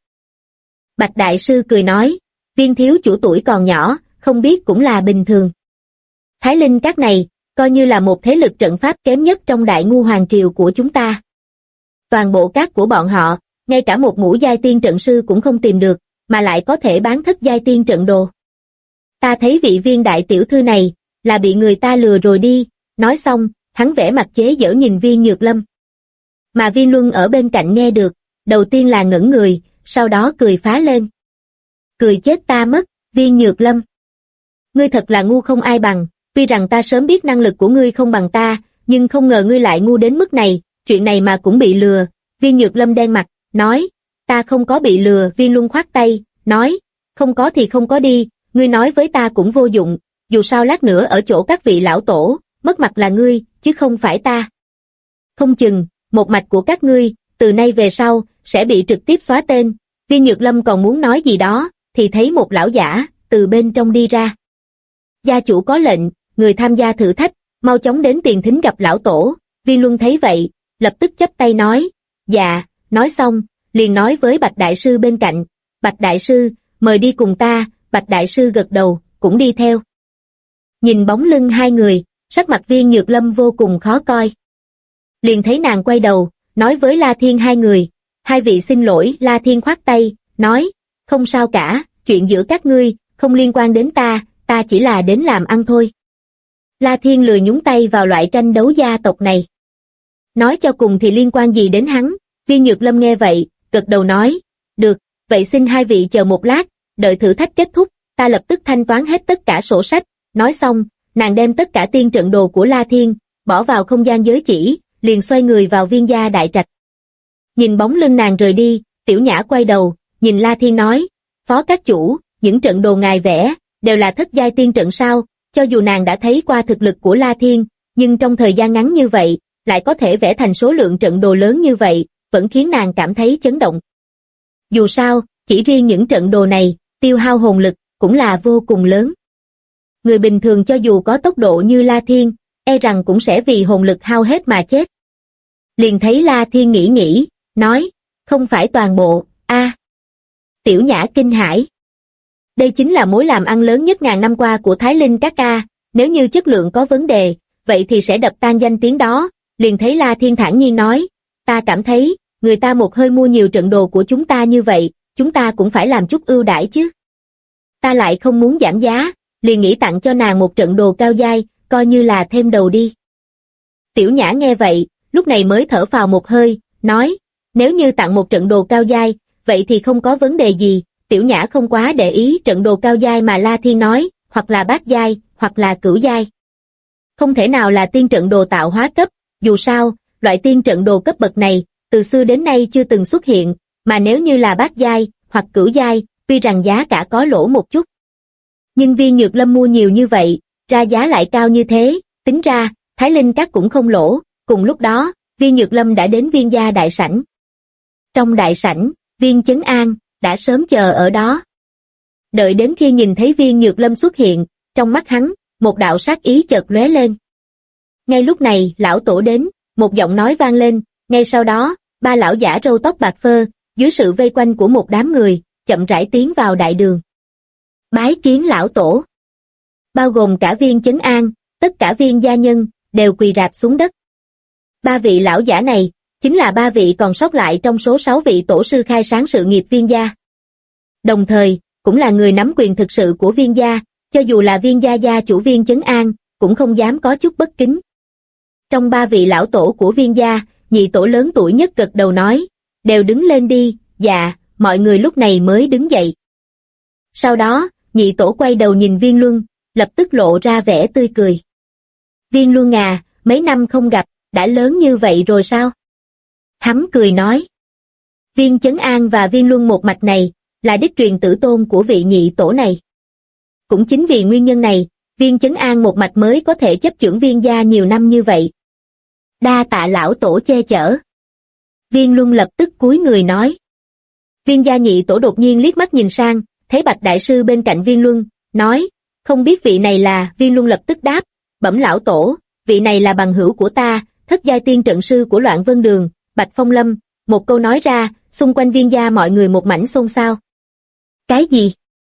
B: Bạch đại sư cười nói, Viên thiếu chủ tuổi còn nhỏ, không biết cũng là bình thường. Thái Linh Các này, coi như là một thế lực trận pháp kém nhất trong Đại Ngu Hoàng Triều của chúng ta. Toàn bộ các của bọn họ, ngay cả một ngũ giai tiên trận sư cũng không tìm được, mà lại có thể bán thất giai tiên trận đồ. Ta thấy vị Viên đại tiểu thư này, là bị người ta lừa rồi đi, nói xong, hắn vẽ mặt chế giễu nhìn Viên Nhược Lâm. Mà Viên Luân ở bên cạnh nghe được, đầu tiên là ngẩn người, sau đó cười phá lên. Cười chết ta mất, Viên Nhược Lâm. Ngươi thật là ngu không ai bằng, tuy rằng ta sớm biết năng lực của ngươi không bằng ta, nhưng không ngờ ngươi lại ngu đến mức này, chuyện này mà cũng bị lừa. Viên Nhược Lâm đen mặt, nói, ta không có bị lừa. Viên Luân khoát tay, nói, không có thì không có đi, ngươi nói với ta cũng vô dụng, dù sao lát nữa ở chỗ các vị lão tổ, mất mặt là ngươi, chứ không phải ta. Không chừng, một mạch của các ngươi, từ nay về sau, sẽ bị trực tiếp xóa tên. Viên Nhược Lâm còn muốn nói gì đó, thì thấy một lão giả, từ bên trong đi ra. Gia chủ có lệnh, người tham gia thử thách, mau chóng đến tiền thính gặp lão tổ. Viên Luân thấy vậy, lập tức chắp tay nói, dạ, nói xong, liền nói với Bạch đại sư bên cạnh, Bạch đại sư, mời đi cùng ta. Bạch đại sư gật đầu, cũng đi theo. Nhìn bóng lưng hai người, sắc mặt Viên Nhược Lâm vô cùng khó coi. Liền thấy nàng quay đầu, nói với La Thiên hai người, hai vị xin lỗi. La Thiên khoát tay, nói, không sao cả, chuyện giữa các ngươi, không liên quan đến ta, ta chỉ là đến làm ăn thôi. La Thiên lười nhúng tay vào loại tranh đấu gia tộc này. Nói cho cùng thì liên quan gì đến hắn. Viên Nhược Lâm nghe vậy, gật đầu nói, được, vậy xin hai vị chờ một lát, đợi thử thách kết thúc, ta lập tức thanh toán hết tất cả sổ sách. Nói xong, nàng đem tất cả tiên trận đồ của La Thiên, bỏ vào không gian giới chỉ, liền xoay người vào Viên gia đại trạch. Nhìn bóng lưng nàng rời đi, Tiểu Nhã quay đầu, nhìn La Thiên nói, phó các chủ, những trận đồ ngài vẽ, đều là thất giai tiên trận sao? Cho dù nàng đã thấy qua thực lực của La Thiên, nhưng trong thời gian ngắn như vậy, lại có thể vẽ thành số lượng trận đồ lớn như vậy, vẫn khiến nàng cảm thấy chấn động. Dù sao, chỉ riêng những trận đồ này, tiêu hao hồn lực, cũng là vô cùng lớn. Người bình thường cho dù có tốc độ như La Thiên, e rằng cũng sẽ vì hồn lực hao hết mà chết. Liền thấy La Thiên nghĩ, nói, không phải toàn bộ, Tiểu Nhã kinh hãi. Đây chính là mối làm ăn lớn nhất ngàn năm qua của Thái Linh Các ca, nếu như chất lượng có vấn đề, vậy thì sẽ đập tan danh tiếng đó. Liền thấy La Thiên thản nhiên nói, ta cảm thấy, người ta một hơi mua nhiều trận đồ của chúng ta như vậy, chúng ta cũng phải làm chút ưu đãi chứ. Ta lại không muốn giảm giá, liền nghĩ tặng cho nàng một trận đồ cao giai, coi như là thêm đầu đi. Tiểu Nhã nghe vậy, lúc này mới thở phào một hơi, nói, nếu như tặng một trận đồ cao giai, vậy thì không có vấn đề gì. Tiểu Nhã không quá để ý trận đồ cao giai mà La Thiên nói, hoặc là bát giai, hoặc là cửu giai. Không thể nào là tiên trận đồ tạo hóa cấp, dù sao, loại tiên trận đồ cấp bậc này, từ xưa đến nay chưa từng xuất hiện, mà nếu như là bát giai, hoặc cửu giai, tuy rằng giá cả có lỗ một chút. Nhưng Viên Nhược Lâm mua nhiều như vậy, ra giá lại cao như thế, tính ra, Thái Linh Các cũng không lỗ. Cùng lúc đó, Viên Nhược Lâm đã đến Viên gia đại sảnh. Trong đại sảnh, Viên Chấn An đã sớm chờ ở đó. Đợi đến khi nhìn thấy Viên Nhược Lâm xuất hiện, trong mắt hắn, một đạo sát ý chợt lóe lên. Ngay lúc này, lão tổ đến, một giọng nói vang lên, ngay sau đó, ba lão giả râu tóc bạc phơ, dưới sự vây quanh của một đám người, chậm rãi tiến vào đại đường. Bái kiến lão tổ. Bao gồm cả Viên Chấn An, tất cả Viên gia nhân, đều quỳ rạp xuống đất. Ba vị lão giả này, chính là ba vị còn sót lại trong số 6 vị tổ sư khai sáng sự nghiệp Viên gia. Đồng thời, cũng là người nắm quyền thực sự của Viên gia, cho dù là Viên gia gia chủ Viên Chấn An, cũng không dám có chút bất kính. Trong ba vị lão tổ của Viên gia, nhị tổ lớn tuổi nhất gật đầu nói, đều đứng lên đi. Dạ, mọi người lúc này mới đứng dậy. Sau đó, nhị tổ quay đầu nhìn Viên Luân, lập tức lộ ra vẻ tươi cười. Viên Luân à, mấy năm không gặp, đã lớn như vậy rồi sao? Hắn cười nói. Viên Chấn An và Viên Luân một mạch này, là đích truyền tử tôn của vị nhị tổ này. Cũng chính vì nguyên nhân này, Viên Chấn An một mạch mới có thể chấp chưởng Viên gia nhiều năm như vậy. Đa tạ lão tổ che chở. Viên Luân lập tức cúi người nói. Viên gia nhị tổ đột nhiên liếc mắt nhìn sang, thấy Bạch đại sư bên cạnh Viên Luân, nói, không biết vị này là. Viên Luân lập tức đáp, bẩm lão tổ, vị này là bằng hữu của ta, thất giai tiên trận sư của Loạn Vân Đường, Bạch Phong Lâm. Một câu nói ra, xung quanh Viên gia mọi người một mảnh xôn xao. Cái gì?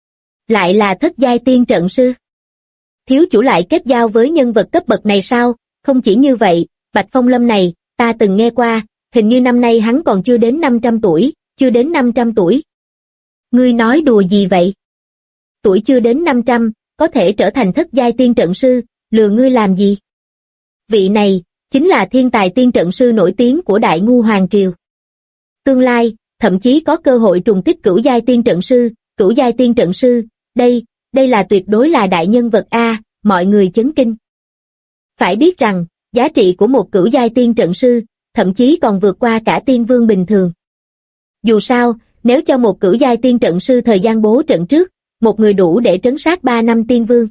B: Lại là thất giai tiên trận sư? Thiếu chủ lại kết giao với nhân vật cấp bậc này sao? Không chỉ như vậy, Bạch Phong Lâm này, ta từng nghe qua, hình như năm nay hắn còn chưa đến 500 tuổi, chưa đến 500 tuổi. Ngươi nói đùa gì vậy? Tuổi chưa đến 500, có thể trở thành thất giai tiên trận sư, lừa ngươi làm gì? Vị này, chính là thiên tài tiên trận sư nổi tiếng của Đại Ngu Hoàng Triều. Tương lai, thậm chí có cơ hội trùng kích cửu giai tiên trận sư, cửu giai tiên trận sư, đây là tuyệt đối là đại nhân vật a, mọi người chấn kinh. Phải biết rằng, giá trị của một cửu giai tiên trận sư, thậm chí còn vượt qua cả tiên vương bình thường. Dù sao, nếu cho một cửu giai tiên trận sư thời gian bố trận trước, một người đủ để trấn sát 3 năm tiên vương.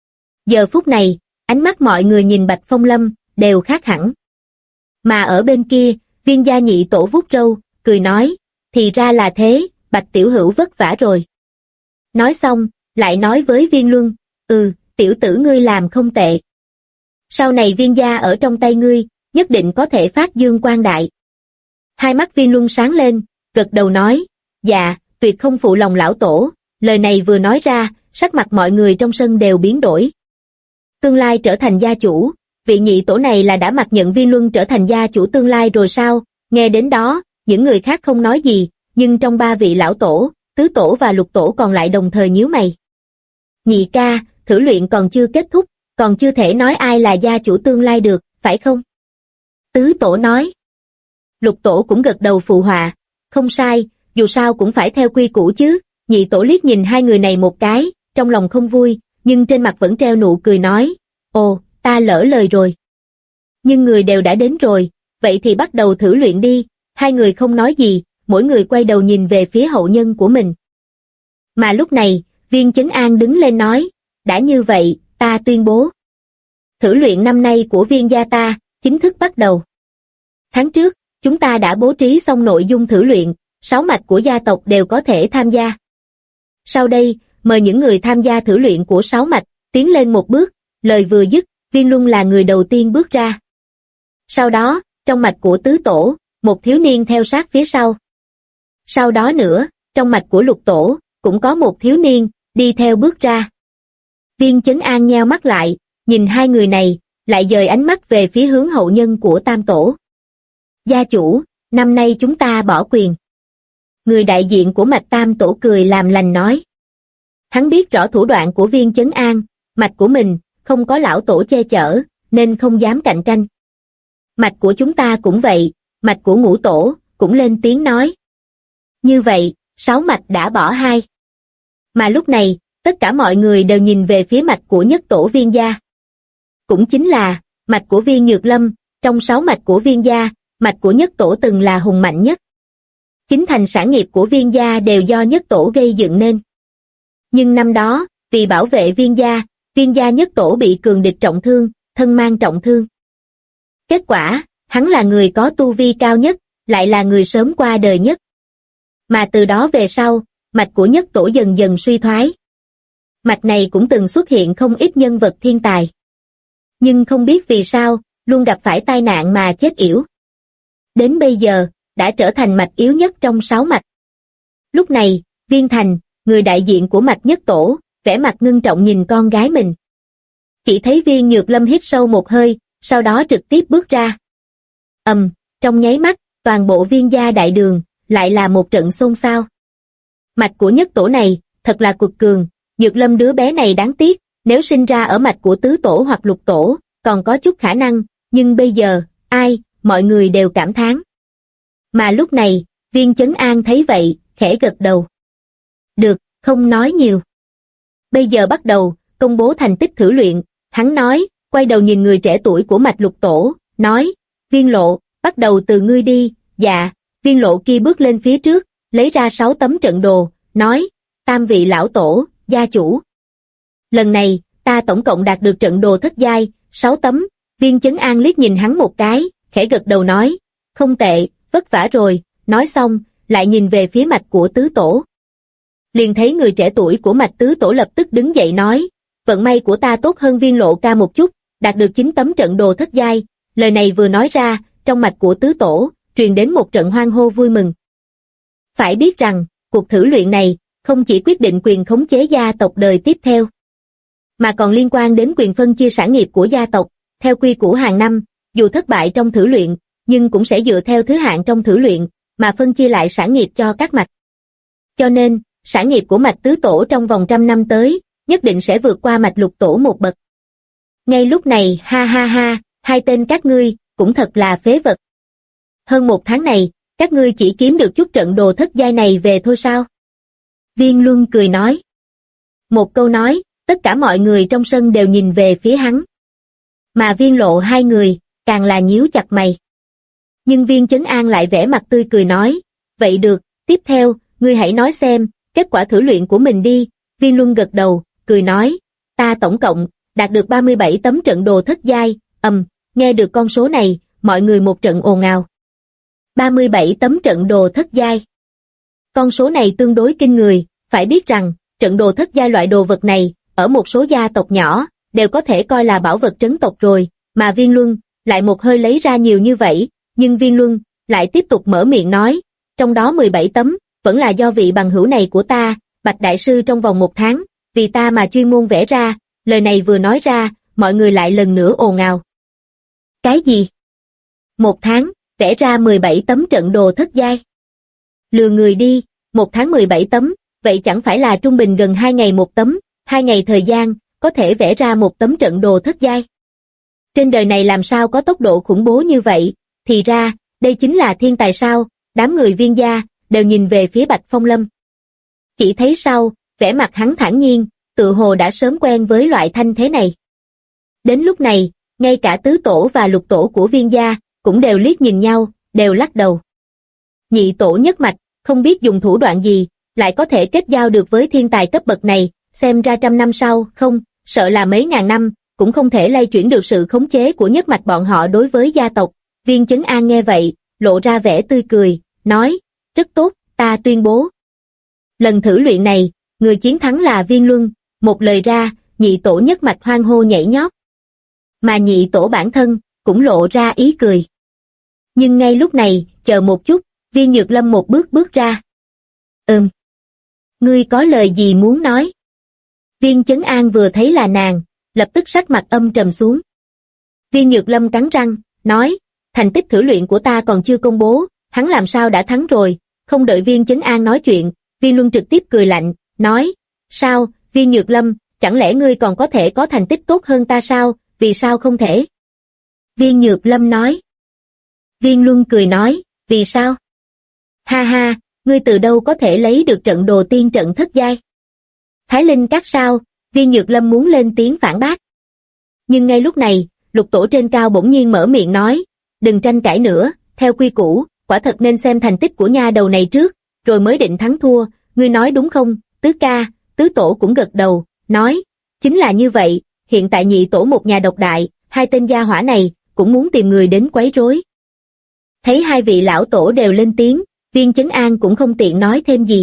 B: Giờ phút này, ánh mắt mọi người nhìn Bạch Phong Lâm, đều khác hẳn. Mà ở bên kia, Viên gia nhị tổ vuốt râu, cười nói, thì ra là thế, Bạch tiểu hữu vất vả rồi. Nói xong, lại nói với Viên Luân, tiểu tử ngươi làm không tệ. Sau này Viên gia ở trong tay ngươi, nhất định có thể phát dương quang đại. Hai mắt Viên Luân sáng lên, gật đầu nói, dạ, tuyệt không phụ lòng lão tổ. Lời này vừa nói ra, sắc mặt mọi người trong sân đều biến đổi. Tương lai trở thành gia chủ, vị nhị tổ này là đã mặc nhận Viên Luân trở thành gia chủ tương lai rồi sao? Nghe đến đó, những người khác không nói gì, nhưng trong 3 vị lão tổ, tứ tổ và lục tổ còn lại đồng thời nhíu mày. Nhị ca, thử luyện còn chưa kết thúc, còn chưa thể nói ai là gia chủ tương lai được, phải không? Tứ tổ nói. Lục tổ cũng gật đầu phụ họa, không sai, dù sao cũng phải theo quy củ chứ. Nhị tổ liếc nhìn hai người này một cái, trong lòng không vui, nhưng trên mặt vẫn treo nụ cười nói, ồ, ta lỡ lời rồi. Nhưng người đều đã đến rồi, vậy thì bắt đầu thử luyện đi. Hai người không nói gì, mỗi người quay đầu nhìn về phía hậu nhân của mình. Mà lúc này, Viên Chấn An đứng lên nói, đã như vậy, ta tuyên bố. Thử luyện năm nay của Viên gia ta, chính thức bắt đầu. Tháng trước, chúng ta đã bố trí xong nội dung thử luyện, 6 mạch của gia tộc đều có thể tham gia. Sau đây, mời những người tham gia thử luyện của 6 mạch, tiến lên một bước, lời vừa dứt, Viên Luân là người đầu tiên bước ra. Sau đó, trong mạch của tứ tổ, một thiếu niên theo sát phía sau. Sau đó nữa, trong mạch của lục tổ, cũng có một thiếu niên, đi theo bước ra. Viên Chấn An nheo mắt lại, nhìn hai người này, lại dời ánh mắt về phía hướng hậu nhân của tam tổ. Gia chủ, năm nay chúng ta bỏ quyền. Người đại diện của mạch tam tổ cười làm lành nói. Hắn biết rõ thủ đoạn của Viên Chấn An, mạch của mình, không có lão tổ che chở, nên không dám cạnh tranh. Mạch của chúng ta cũng vậy, mạch của ngũ tổ, cũng lên tiếng nói. Như vậy, 6 mạch đã bỏ 2. Mà lúc này, tất cả mọi người đều nhìn về phía mạch của nhất tổ Viên gia. Cũng chính là, mạch của Viên Nhược Lâm, trong 6 mạch của Viên gia, mạch của nhất tổ từng là hùng mạnh nhất. Chính thành sản nghiệp của Viên gia đều do nhất tổ gây dựng nên. Nhưng năm đó, vì bảo vệ Viên gia nhất tổ bị cường địch trọng thương, thân mang trọng thương. Kết quả, hắn là người có tu vi cao nhất, lại là người sớm qua đời nhất. Mà từ đó về sau, mạch của nhất tổ dần dần suy thoái. Mạch này cũng từng xuất hiện không ít nhân vật thiên tài. Nhưng không biết vì sao, luôn gặp phải tai nạn mà chết yểu. Đến bây giờ, đã trở thành mạch yếu nhất trong 6 mạch. Lúc này, Viên Thành, người đại diện của mạch nhất tổ, vẻ mặt ngưng trọng nhìn con gái mình. Chỉ thấy Viên Nhược Lâm hít sâu một hơi, sau đó trực tiếp bước ra. Trong nháy mắt, toàn bộ Viên gia đại đường, lại là một trận xôn xao. Mạch của nhất tổ này, thật là cực cường, Nhược Lâm đứa bé này đáng tiếc, nếu sinh ra ở mạch của tứ tổ hoặc lục tổ, còn có chút khả năng, nhưng bây giờ, mọi người đều cảm thán. Mà lúc này, Viên Chấn An thấy vậy, khẽ gật đầu. Được, không nói nhiều. Bây giờ bắt đầu, công bố thành tích thử luyện, hắn nói, quay đầu nhìn người trẻ tuổi của mạch lục tổ, nói, Viên Lộ, bắt đầu từ ngươi đi. Dạ. Viên Lộ kia bước lên phía trước, lấy ra 6 tấm trận đồ, nói, tam vị lão tổ, gia chủ. Lần này, ta tổng cộng đạt được trận đồ thất giai, 6 tấm. Viên Chấn An liếc nhìn hắn một cái, khẽ gật đầu nói, không tệ, vất vả rồi. Nói xong, lại nhìn về phía Mạch của tứ tổ. Liền thấy người trẻ tuổi của Mạch tứ tổ lập tức đứng dậy nói, vận may của ta tốt hơn Viên Lộ ca một chút, đạt được 9 tấm trận đồ thất giai. Lời này vừa nói ra, trong Mạch của tứ tổ, truyền đến một trận hoan hô vui mừng. Phải biết rằng, cuộc thử luyện này, không chỉ quyết định quyền khống chế gia tộc đời tiếp theo, mà còn liên quan đến quyền phân chia sản nghiệp của gia tộc. Theo quy củ hàng năm, dù thất bại trong thử luyện, nhưng cũng sẽ dựa theo thứ hạng trong thử luyện, mà phân chia lại sản nghiệp cho các mạch. Cho nên, sản nghiệp của Mạch tứ tổ trong vòng 100 năm tới, nhất định sẽ vượt qua Mạch lục tổ một bậc. Ngay lúc này, ha ha ha, hai tên các ngươi, cũng thật là phế vật. Hơn 1 tháng này, các ngươi chỉ kiếm được chút trận đồ thất giai này về thôi sao? Viên Luân cười nói. Một câu nói, tất cả mọi người trong sân đều nhìn về phía hắn. Mà Viên Lộ hai người, càng là nhíu chặt mày. Nhưng Viên Chấn An lại vẻ mặt tươi cười nói, vậy được, tiếp theo, ngươi hãy nói xem, kết quả thử luyện của mình đi. Viên Luân gật đầu, cười nói, ta tổng cộng, đạt được 37 tấm trận đồ thất giai. Nghe được con số này, mọi người một trận ồn ào. 37 tấm trận đồ thất giai. Con số này tương đối kinh người, phải biết rằng, trận đồ thất giai loại đồ vật này, ở một số gia tộc nhỏ, đều có thể coi là bảo vật trấn tộc rồi, mà Viên Luân, lại một hơi lấy ra nhiều như vậy, nhưng Viên Luân, lại tiếp tục mở miệng nói, trong đó 17 tấm, vẫn là do vị bằng hữu này của ta, Bạch Đại Sư trong vòng 1 tháng, vì ta mà chuyên môn vẽ ra. Lời này vừa nói ra, mọi người lại lần nữa ồn ào. Cái gì? 1 tháng, vẽ ra 17 tấm trận đồ thất giai. Lừa người đi, 1 tháng 17 tấm, vậy chẳng phải là trung bình gần 2 ngày một tấm, 2 ngày thời gian, có thể vẽ ra một tấm trận đồ thất giai. Trên đời này làm sao có tốc độ khủng bố như vậy, thì ra, đây chính là thiên tài sao? Đám người Viên gia, đều nhìn về phía Bạch Phong Lâm. Chỉ thấy sau, vẻ mặt hắn thản nhiên, tự hồ đã sớm quen với loại thanh thế này. Đến lúc này, ngay cả tứ tổ và lục tổ của Viên gia, cũng đều liếc nhìn nhau, đều lắc đầu. Nhị tổ nhất mạch, không biết dùng thủ đoạn gì, lại có thể kết giao được với thiên tài cấp bậc này, xem ra 100 năm sau, không, sợ là mấy ngàn năm, cũng không thể lay chuyển được sự khống chế của nhất mạch bọn họ đối với gia tộc. Viên Chấn An nghe vậy, lộ ra vẻ tươi cười, nói, rất tốt, ta tuyên bố. Lần thử luyện này, người chiến thắng là Viên Luân, một lời ra, nhị tổ nhất mạch hoan hô nhảy nhót. Mà nhị tổ bản thân, cũng lộ ra ý cười. Nhưng ngay lúc này, chờ một chút, Viên Nhược Lâm một bước bước ra. Ngươi có lời gì muốn nói? Viên Chấn An vừa thấy là nàng, lập tức sắc mặt âm trầm xuống. Viên Nhược Lâm cắn răng, nói, thành tích thử luyện của ta còn chưa công bố, hắn làm sao đã thắng rồi. Không đợi Viên Chấn An nói chuyện, Viên Luân trực tiếp cười lạnh, nói, sao, Viên Nhược Lâm, chẳng lẽ ngươi còn có thể có thành tích tốt hơn ta sao, vì sao không thể? Viên Nhược Lâm nói. Viên Luân cười nói, vì sao? Ha ha, ngươi từ đâu có thể lấy được trận đồ tiên trận thất giai? Thái Linh Các sao? Viên Nhược Lâm muốn lên tiếng phản bác. Nhưng ngay lúc này, lục tổ trên cao bỗng nhiên mở miệng nói, đừng tranh cãi nữa, theo quy củ, quả thật nên xem thành tích của nha đầu này trước, rồi mới định thắng thua, ngươi nói đúng không? Tứ ca, tứ tổ cũng gật đầu, nói, chính là như vậy, hiện tại nhị tổ một nhà độc đại, hai tên gia hỏa này, cũng muốn tìm người đến quấy rối. Thấy hai vị lão tổ đều lên tiếng, Viên Chấn An cũng không tiện nói thêm gì.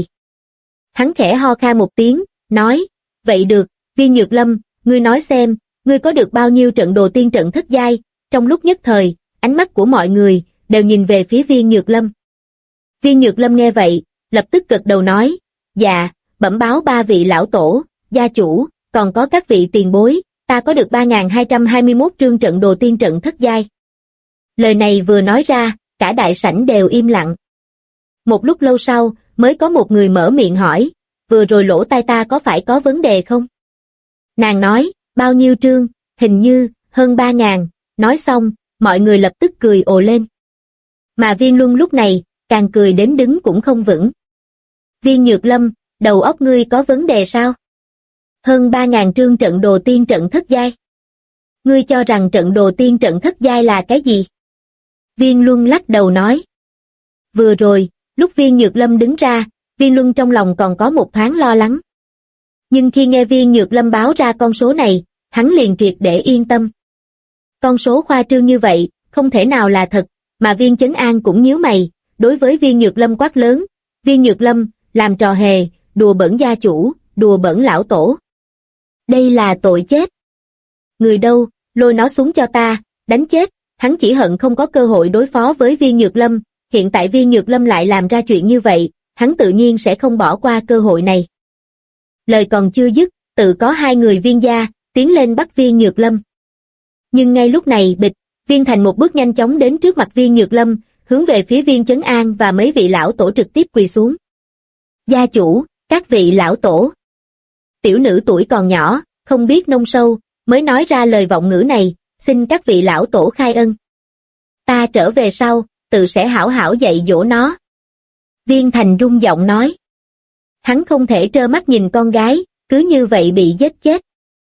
B: Hắn khẽ ho khan một tiếng, nói, vậy được, Viên Nhược Lâm, ngươi nói xem, ngươi có được bao nhiêu trận đồ tiên trận thất giai? Trong lúc nhất thời, ánh mắt của mọi người, đều nhìn về phía Viên Nhược Lâm. Viên Nhược Lâm nghe vậy, lập tức gật đầu nói, dạ, bẩm báo ba vị lão tổ, gia chủ, còn có các vị tiền bối, ta có được 3.221 trương trận đồ tiên trận thất giai. Lời này vừa nói ra, cả đại sảnh đều im lặng. Một lúc lâu sau, mới có một người mở miệng hỏi, vừa rồi lỗ tai ta có phải có vấn đề không? Nàng nói, bao nhiêu trương, hình như, hơn 3.000, nói xong, mọi người lập tức cười ồ lên. Mà Viên Luân lúc này, càng cười đến đứng cũng không vững. Viên Nhược Lâm, đầu óc ngươi có vấn đề sao? Hơn 3.000 trương trận đồ tiên trận thất giai. Ngươi cho rằng trận đồ tiên trận thất giai là cái gì? Viên Luân lắc đầu nói. Vừa rồi, lúc Viên Nhược Lâm đứng ra, Viên Luân trong lòng còn có một thoáng lo lắng. Nhưng khi nghe Viên Nhược Lâm báo ra con số này, hắn liền triệt để yên tâm. Con số khoa trương như vậy, không thể nào là thật, mà Viên Chấn An cũng nhíu mày, đối với Viên Nhược Lâm quát lớn, Viên Nhược Lâm, làm trò hề, đùa bỡn gia chủ, đùa bỡn lão tổ. Đây là tội chết. Người đâu, lôi nó xuống cho ta, đánh chết. Hắn chỉ hận không có cơ hội đối phó với Viên Nhược Lâm, hiện tại Viên Nhược Lâm lại làm ra chuyện như vậy, hắn tự nhiên sẽ không bỏ qua cơ hội này. Lời còn chưa dứt, tự có hai người Viên gia tiến lên bắt Viên Nhược Lâm. Nhưng ngay lúc này bịch, Viên Thành một bước nhanh chóng đến trước mặt Viên Nhược Lâm, hướng về phía Viên Chấn An và mấy vị lão tổ trực tiếp quỳ xuống. Gia chủ, các vị lão tổ. Tiểu nữ tuổi còn nhỏ, không biết nông sâu, mới nói ra lời vọng ngữ này, xin các vị lão tổ khai ân. Ta trở về sau, tự sẽ hảo hảo dạy dỗ nó. Viên Thành rung giọng nói. Hắn không thể trơ mắt nhìn con gái, cứ như vậy bị giết chết.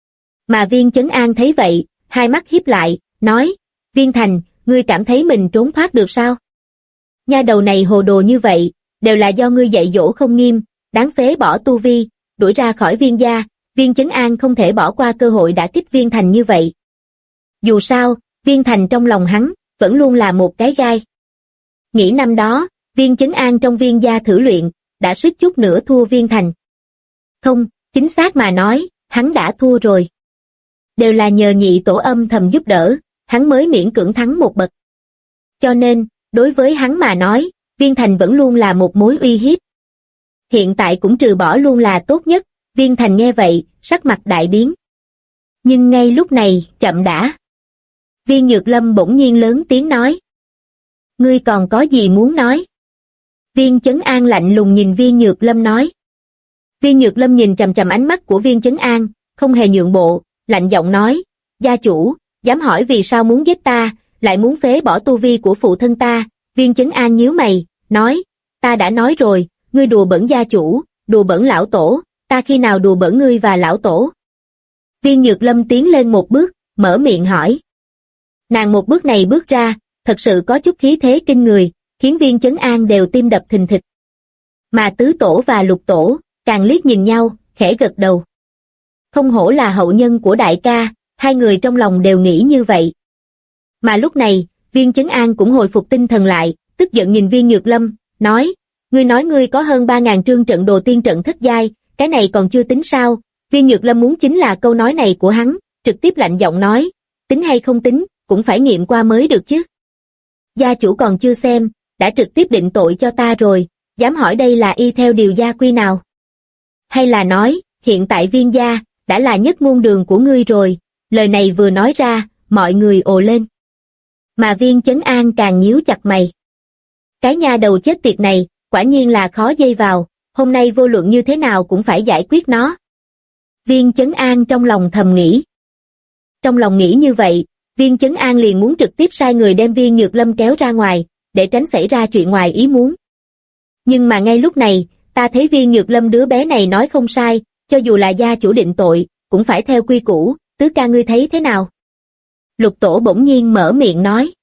B: Mà Viên Chấn An thấy vậy, hai mắt híp lại, nói, Viên Thành, ngươi cảm thấy mình trốn thoát được sao? Nha đầu này hồ đồ như vậy, đều là do ngươi dạy dỗ không nghiêm, đáng phế bỏ tu vi, đuổi ra khỏi Viên gia. Viên Chấn An không thể bỏ qua cơ hội đả kích Viên Thành như vậy. Dù sao, Viên Thành trong lòng hắn, vẫn luôn là một cái gai. Nghĩ năm đó, Viên Chấn An trong Viên gia thử luyện, đã suýt chút nữa thua Viên Thành. Không, chính xác mà nói, hắn đã thua rồi. Đều là nhờ nhị tổ âm thầm giúp đỡ, hắn mới miễn cưỡng thắng một bậc. Cho nên, đối với hắn mà nói, Viên Thành vẫn luôn là một mối uy hiếp. Hiện tại cũng trừ bỏ luôn là tốt nhất. Viên Thành nghe vậy, sắc mặt đại biến. Nhưng ngay lúc này, chậm đã. Viên Nhược Lâm bỗng nhiên lớn tiếng nói. Ngươi còn có gì muốn nói? Viên Chấn An lạnh lùng nhìn Viên Nhược Lâm nói. Viên Nhược Lâm nhìn chằm chằm ánh mắt của Viên Chấn An, không hề nhượng bộ, lạnh giọng nói. Gia chủ, dám hỏi vì sao muốn giết ta, lại muốn phế bỏ tu vi của phụ thân ta. Viên Chấn An nhíu mày, nói. Ta đã nói rồi, ngươi đùa bỡn gia chủ, đùa bỡn lão tổ. Ta khi nào đùa bỡn ngươi và lão tổ? Viên Nhược Lâm tiến lên một bước, mở miệng hỏi. Nàng một bước này bước ra, thật sự có chút khí thế kinh người, khiến Viên Chấn An đều tim đập thình thịch. Mà tứ tổ và lục tổ, càng liếc nhìn nhau, khẽ gật đầu. Không hổ là hậu nhân của đại ca, hai người trong lòng đều nghĩ như vậy. Mà lúc này, Viên Chấn An cũng hồi phục tinh thần lại, tức giận nhìn Viên Nhược Lâm, nói, ngươi có hơn 3.000 trương trận đồ tiên trận thất giai, cái này còn chưa tính sao? Viên Nhược Lâm muốn chính là câu nói này của hắn, trực tiếp lạnh giọng nói, tính hay không tính, cũng phải nghiệm qua mới được chứ. Gia chủ còn chưa xem, đã trực tiếp định tội cho ta rồi, dám hỏi đây là y theo điều gia quy nào? Hay là nói, hiện tại Viên gia, đã là nhất môn đường của ngươi rồi, lời này vừa nói ra, mọi người ồ lên. Mà Viên Chấn An càng nhíu chặt mày. Cái nha đầu chết tiệt này, quả nhiên là khó dây vào. Hôm nay vô luận như thế nào cũng phải giải quyết nó. Viên Chấn An trong lòng thầm nghĩ. Trong lòng nghĩ như vậy, Viên Chấn An liền muốn trực tiếp sai người đem Viên Nhược Lâm kéo ra ngoài, để tránh xảy ra chuyện ngoài ý muốn. Nhưng mà ngay lúc này, ta thấy Viên Nhược Lâm đứa bé này nói không sai, cho dù là gia chủ định tội, cũng phải theo quy củ, tứ ca ngươi thấy thế nào? Lục tổ bỗng nhiên mở miệng nói.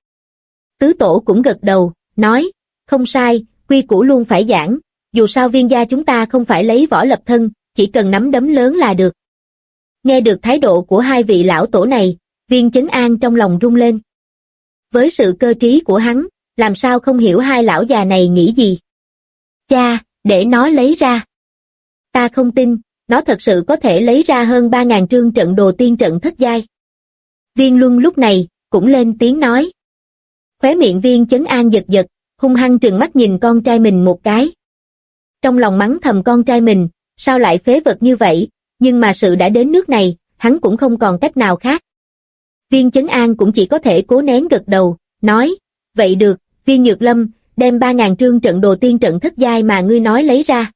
B: Tứ tổ cũng gật đầu, nói, không sai, quy củ luôn phải giảng. Dù sao Viên gia chúng ta không phải lấy võ lập thân, chỉ cần nắm đấm lớn là được. Nghe được thái độ của hai vị lão tổ này, Viên Chấn An trong lòng rung lên. Với sự cơ trí của hắn, làm sao không hiểu hai lão già này nghĩ gì? Cha, để nó lấy ra. Ta không tin, nó thật sự có thể lấy ra hơn 3.000 trương trận đồ tiên trận thất giai. Viên Luân lúc này, cũng lên tiếng nói. Khóe miệng Viên Chấn An giật giật, hung hăng trừng mắt nhìn con trai mình một cái. Trong lòng mắng thầm con trai mình, sao lại phế vật như vậy, nhưng mà sự đã đến nước này, hắn cũng không còn cách nào khác. Viên Chấn An cũng chỉ có thể cố nén gật đầu, nói, vậy được, Viên Nhược Lâm, đem 3.000 trương trận đồ tiên trận thất giai mà ngươi nói lấy ra.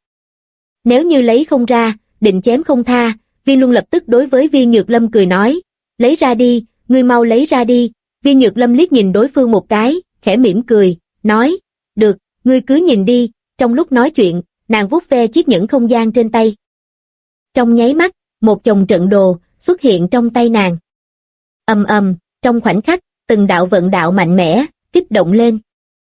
B: Nếu như lấy không ra, định chém không tha. Viên Luân lập tức đối với Viên Nhược Lâm cười nói, lấy ra đi, ngươi mau lấy ra đi. Viên Nhược Lâm liếc nhìn đối phương một cái, khẽ mỉm cười, nói, được, ngươi cứ nhìn đi. Trong lúc nói chuyện, nàng vuốt ve chiếc nhẫn không gian trên tay. Trong nháy mắt, một chồng trận đồ xuất hiện trong tay nàng. Ầm ầm, trong khoảnh khắc, từng đạo vận đạo mạnh mẽ kích động lên.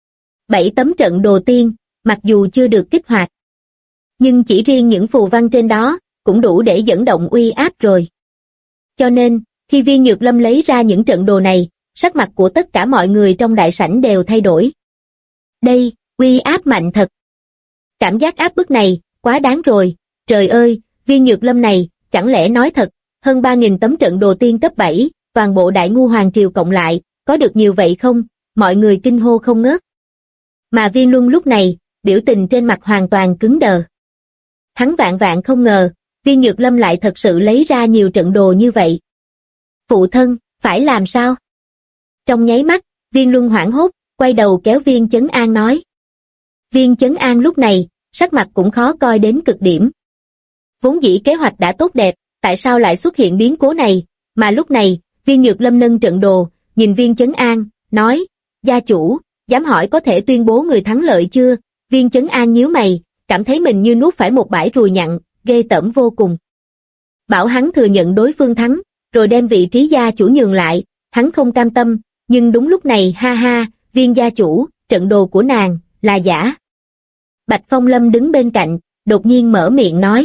B: 7 tấm trận đồ tiên, mặc dù chưa được kích hoạt, nhưng chỉ riêng những phù văn trên đó cũng đủ để dẫn động uy áp rồi. Cho nên, khi Viên Nhược Lâm lấy ra những trận đồ này, sắc mặt của tất cả mọi người trong đại sảnh đều thay đổi. Đây, uy áp mạnh thật. Cảm giác áp bức này, quá đáng rồi, trời ơi, Viên Nhược Lâm này, chẳng lẽ nói thật, hơn 3.000 tấm trận đồ tiên cấp 7, toàn bộ Đại Ngu Hoàng Triều cộng lại, có được nhiều vậy không? Mọi người kinh hô không ngớt. Mà Viên Luân lúc này, biểu tình trên mặt hoàn toàn cứng đờ. Hắn vạn vạn không ngờ, Viên Nhược Lâm lại thật sự lấy ra nhiều trận đồ như vậy. Phụ thân, phải làm sao? Trong nháy mắt, Viên Luân hoảng hốt, quay đầu kéo Viên Chấn An nói. Viên Chấn An lúc này, sắc mặt cũng khó coi đến cực điểm. Vốn dĩ kế hoạch đã tốt đẹp, tại sao lại xuất hiện biến cố này, mà lúc này, Viên Nhược Lâm nâng trận đồ, nhìn Viên Chấn An, nói, gia chủ, dám hỏi có thể tuyên bố người thắng lợi chưa? Viên Chấn An nhíu mày, cảm thấy mình như nuốt phải một bãi ruồi nhặn, ghê tởm vô cùng. Bảo hắn thừa nhận đối phương thắng, rồi đem vị trí gia chủ nhường lại, hắn không cam tâm, nhưng đúng lúc này ha ha, Viên gia chủ, trận đồ của nàng, là giả. Bạch Phong Lâm đứng bên cạnh, đột nhiên mở miệng nói.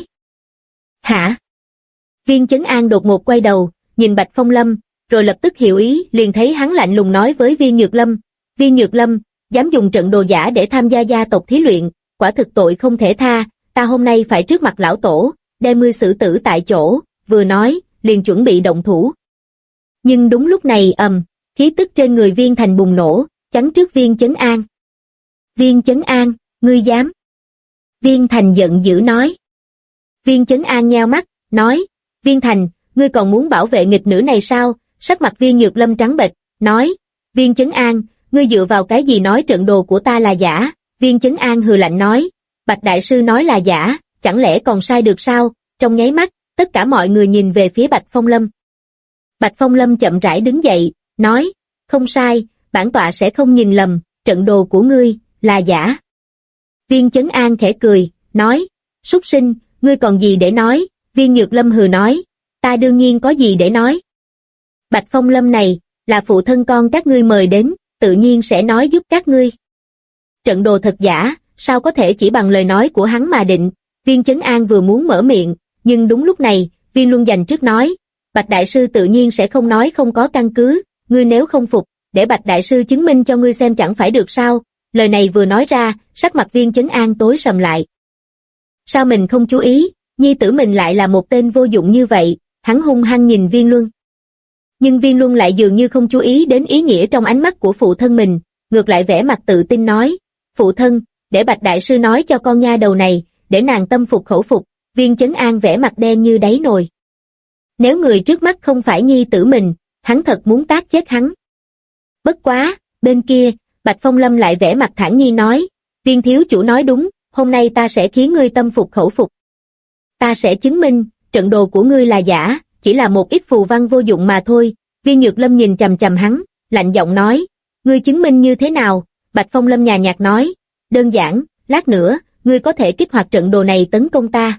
B: Hả? Viên Chấn An đột ngột quay đầu, nhìn Bạch Phong Lâm, rồi lập tức hiểu ý, liền thấy hắn lạnh lùng nói với Viên Nhược Lâm. Viên Nhược Lâm, dám dùng trận đồ giả để tham gia gia tộc thí luyện, quả thực tội không thể tha, ta hôm nay phải trước mặt lão tổ, đem ngươi xử tử tại chỗ, vừa nói, liền chuẩn bị động thủ. Nhưng đúng lúc này khí tức trên người Viên Thành bùng nổ, chắn trước Viên Chấn An. Viên Chấn An, ngươi dám? Viên Thành giận dữ nói. Viên Chấn An nheo mắt, nói, Viên Thành, ngươi còn muốn bảo vệ nghịch nữ này sao? Sắc mặt Viên Nhược Lâm trắng bệch, nói, Viên Chấn An, ngươi dựa vào cái gì nói trận đồ của ta là giả? Viên Chấn An hừ lạnh nói, Bạch Đại Sư nói là giả, chẳng lẽ còn sai được sao? Trong nháy mắt, tất cả mọi người nhìn về phía Bạch Phong Lâm. Bạch Phong Lâm chậm rãi đứng dậy, nói, không sai, bản tọa sẽ không nhìn lầm, trận đồ của ngươi, là giả. Viên Chấn An khẽ cười, nói, súc sinh, ngươi còn gì để nói? Viên Nhược Lâm hừ nói, ta đương nhiên có gì để nói. Bạch Phong Lâm này, là phụ thân con các ngươi mời đến, tự nhiên sẽ nói giúp các ngươi. Trận đồ thật giả, sao có thể chỉ bằng lời nói của hắn mà định? Viên Chấn An vừa muốn mở miệng, nhưng đúng lúc này, Viên Luân dành trước nói, Bạch Đại Sư tự nhiên sẽ không nói không có căn cứ, ngươi nếu không phục, để Bạch Đại Sư chứng minh cho ngươi xem chẳng phải được sao? Lời này vừa nói ra, sắc mặt Viên Chấn An tối sầm lại. Sao mình không chú ý, nhi tử mình lại là một tên vô dụng như vậy, hắn hung hăng nhìn Viên Luân. Nhưng Viên Luân lại dường như không chú ý đến ý nghĩa trong ánh mắt của phụ thân mình, ngược lại vẻ mặt tự tin nói, phụ thân, để Bạch Đại Sư nói cho con nha đầu này, để nàng tâm phục khẩu phục. Viên Chấn An vẻ mặt đen như đáy nồi. Nếu người trước mắt không phải nhi tử mình, hắn thật muốn tát chết hắn. Bất quá, bên kia, Bạch Phong Lâm lại vẻ mặt thản nhiên nói, Viên thiếu chủ nói đúng, hôm nay ta sẽ khiến ngươi tâm phục khẩu phục. Ta sẽ chứng minh, trận đồ của ngươi là giả, chỉ là một ít phù văn vô dụng mà thôi. Viên Nhược Lâm nhìn chằm chằm hắn, lạnh giọng nói, ngươi chứng minh như thế nào? Bạch Phong Lâm nhàn nhạt nói, đơn giản, lát nữa, ngươi có thể kích hoạt trận đồ này tấn công ta.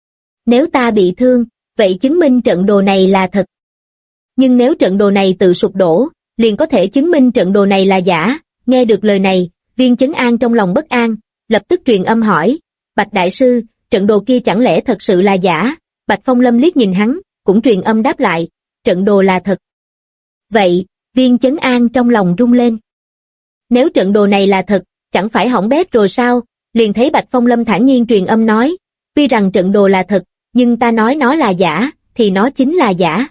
B: Nếu ta bị thương, vậy chứng minh trận đồ này là thật. Nhưng nếu trận đồ này tự sụp đổ, liền có thể chứng minh trận đồ này là giả. Nghe được lời này, Viên Chấn An trong lòng bất an, lập tức truyền âm hỏi, Bạch Đại Sư, trận đồ kia chẳng lẽ thật sự là giả? Bạch Phong Lâm liếc nhìn hắn, cũng truyền âm đáp lại, trận đồ là thật. Vậy, Viên Chấn An trong lòng rung lên. Nếu trận đồ này là thật, chẳng phải hỏng bét rồi sao? Liền thấy Bạch Phong Lâm thản nhiên truyền âm nói, tuy rằng trận đồ là thật, nhưng ta nói nó là giả, thì nó chính là giả.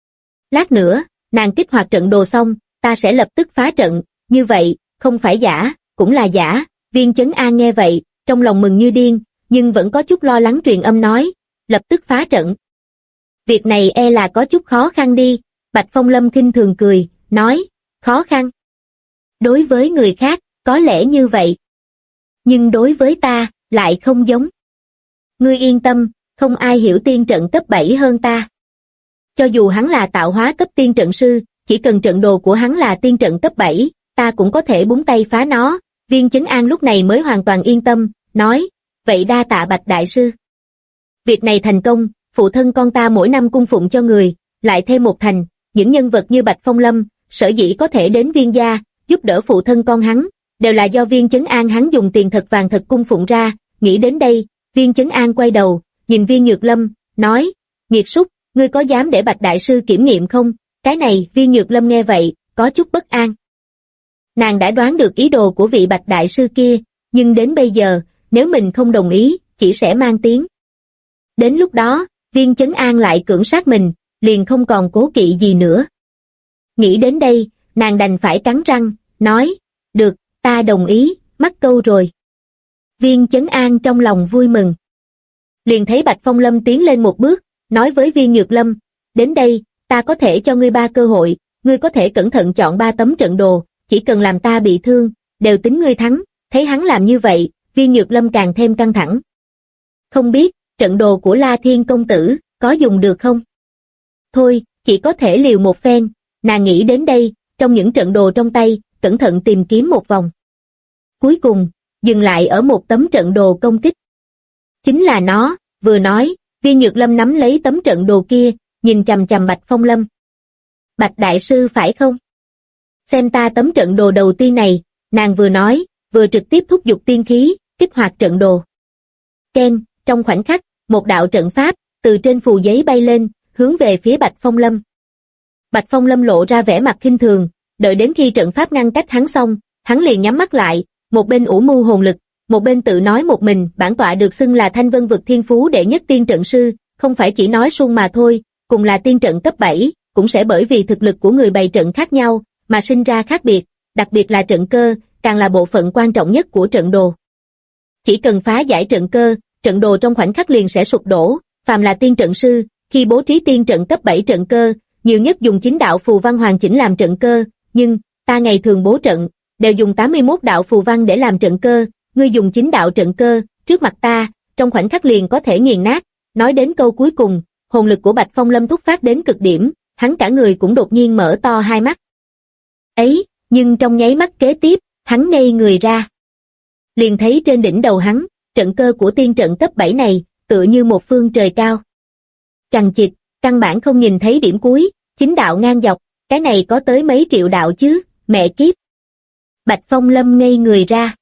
B: Lát nữa, nàng kích hoạt trận đồ xong, ta sẽ lập tức phá trận, như vậy, không phải giả, cũng là giả. Viên Chấn An nghe vậy, trong lòng mừng như điên, nhưng vẫn có chút lo lắng truyền âm nói, lập tức phá trận. Việc này e là có chút khó khăn đi. Bạch Phong Lâm khinh thường cười, nói, khó khăn. Đối với người khác, có lẽ như vậy. Nhưng đối với ta, lại không giống. Ngươi yên tâm, không ai hiểu tiên trận cấp 7 hơn ta. Cho dù hắn là tạo hóa cấp tiên trận sư, chỉ cần trận đồ của hắn là tiên trận cấp 7, ta cũng có thể búng tay phá nó. Viên Chấn An lúc này mới hoàn toàn yên tâm, nói, vậy đa tạ Bạch Đại Sư. Việc này thành công, phụ thân con ta mỗi năm cung phụng cho người, lại thêm một thành, những nhân vật như Bạch Phong Lâm, sở dĩ có thể đến Viên gia, giúp đỡ phụ thân con hắn, đều là do Viên Chấn An hắn dùng tiền thật vàng thật cung phụng ra. Nghĩ đến đây, Viên Chấn An quay đầu, nhìn Viên Nhược Lâm, nói, nghiệt súc, ngươi có dám để Bạch Đại Sư kiểm nghiệm không? Cái này, Viên Nhược Lâm nghe vậy, có chút bất an. Nàng đã đoán được ý đồ của vị Bạch Đại Sư kia, nhưng đến bây giờ, nếu mình không đồng ý, chỉ sẽ mang tiếng. Đến lúc đó, Viên Chấn An lại cưỡng sát mình, liền không còn cố kỵ gì nữa. Nghĩ đến đây, nàng đành phải cắn răng, nói, được, ta đồng ý, mắc câu rồi. Viên Chấn An trong lòng vui mừng. Liền thấy Bạch Phong Lâm tiến lên một bước, nói với Viên Nhược Lâm, đến đây, ta có thể cho ngươi 3 cơ hội, ngươi có thể cẩn thận chọn 3 tấm trận đồ, chỉ cần làm ta bị thương, đều tính ngươi thắng. Thấy hắn làm như vậy, Viên Nhược Lâm càng thêm căng thẳng. Không biết, trận đồ của La Thiên công tử, có dùng được không? Thôi, chỉ có thể liều một phen, nàng nghĩ đến đây, trong những trận đồ trong tay, cẩn thận tìm kiếm một vòng. Cuối cùng, dừng lại ở một tấm trận đồ công kích. Chính là nó, vừa nói, Viên Nhược Lâm nắm lấy tấm trận đồ kia, nhìn chằm chằm Bạch Phong Lâm. Bạch đại sư phải không? Xem ta tấm trận đồ đầu tiên này, nàng vừa nói, vừa trực tiếp thúc giục tiên khí, kích hoạt trận đồ. Keng, trong khoảnh khắc, một đạo trận pháp, từ trên phù giấy bay lên, hướng về phía Bạch Phong Lâm. Bạch Phong Lâm lộ ra vẻ mặt khinh thường, đợi đến khi trận pháp ngăn cách hắn xong, hắn liền nhắm mắt lại, một bên ủ mưu hồn lực, một bên tự nói một mình, bản tọa được xưng là Thanh Vân vực thiên phú đệ nhất tiên trận sư, không phải chỉ nói suông mà thôi, cùng là tiên trận cấp 7, cũng sẽ bởi vì thực lực của người bày trận khác nhau, mà sinh ra khác biệt, đặc biệt là trận cơ, càng là bộ phận quan trọng nhất của trận đồ. Chỉ cần phá giải trận cơ, trận đồ trong khoảnh khắc liền sẽ sụp đổ, phàm là tiên trận sư, khi bố trí tiên trận cấp 7 trận cơ, nhiều nhất dùng 9 đạo phù văn hoàn chỉnh làm trận cơ, nhưng, ta ngày thường bố trận, đều dùng 81 đạo phù văn để làm trận cơ, ngươi dùng 9 đạo trận cơ, trước mặt ta, trong khoảnh khắc liền có thể nghiền nát. Nói đến câu cuối cùng, hồn lực của Bạch Phong Lâm thúc phát đến cực điểm, hắn cả người cũng đột nhiên mở to hai mắt. Ấy, nhưng trong nháy mắt kế tiếp, hắn ngây người ra. Liền thấy trên đỉnh đầu hắn, trận cơ của tiên trận cấp 7 này, tựa như một phương trời cao. Chằng chịt, căn bản không nhìn thấy điểm cuối, 9 đạo ngang dọc, cái này có tới mấy triệu đạo chứ, mẹ kiếp. Bạch Phong Lâm ngây người ra.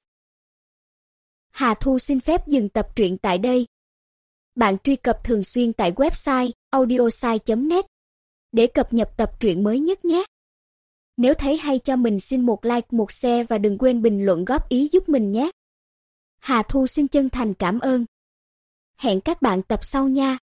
C: Hà Thu xin phép dừng tập truyện tại đây. Bạn truy cập thường xuyên tại website audiosai.net để cập nhật tập truyện mới nhất nhé. Nếu thấy hay cho mình xin một like, một share và đừng quên bình luận góp ý giúp mình nhé. Hà Thu xin chân thành cảm ơn. Hẹn các bạn tập sau nha.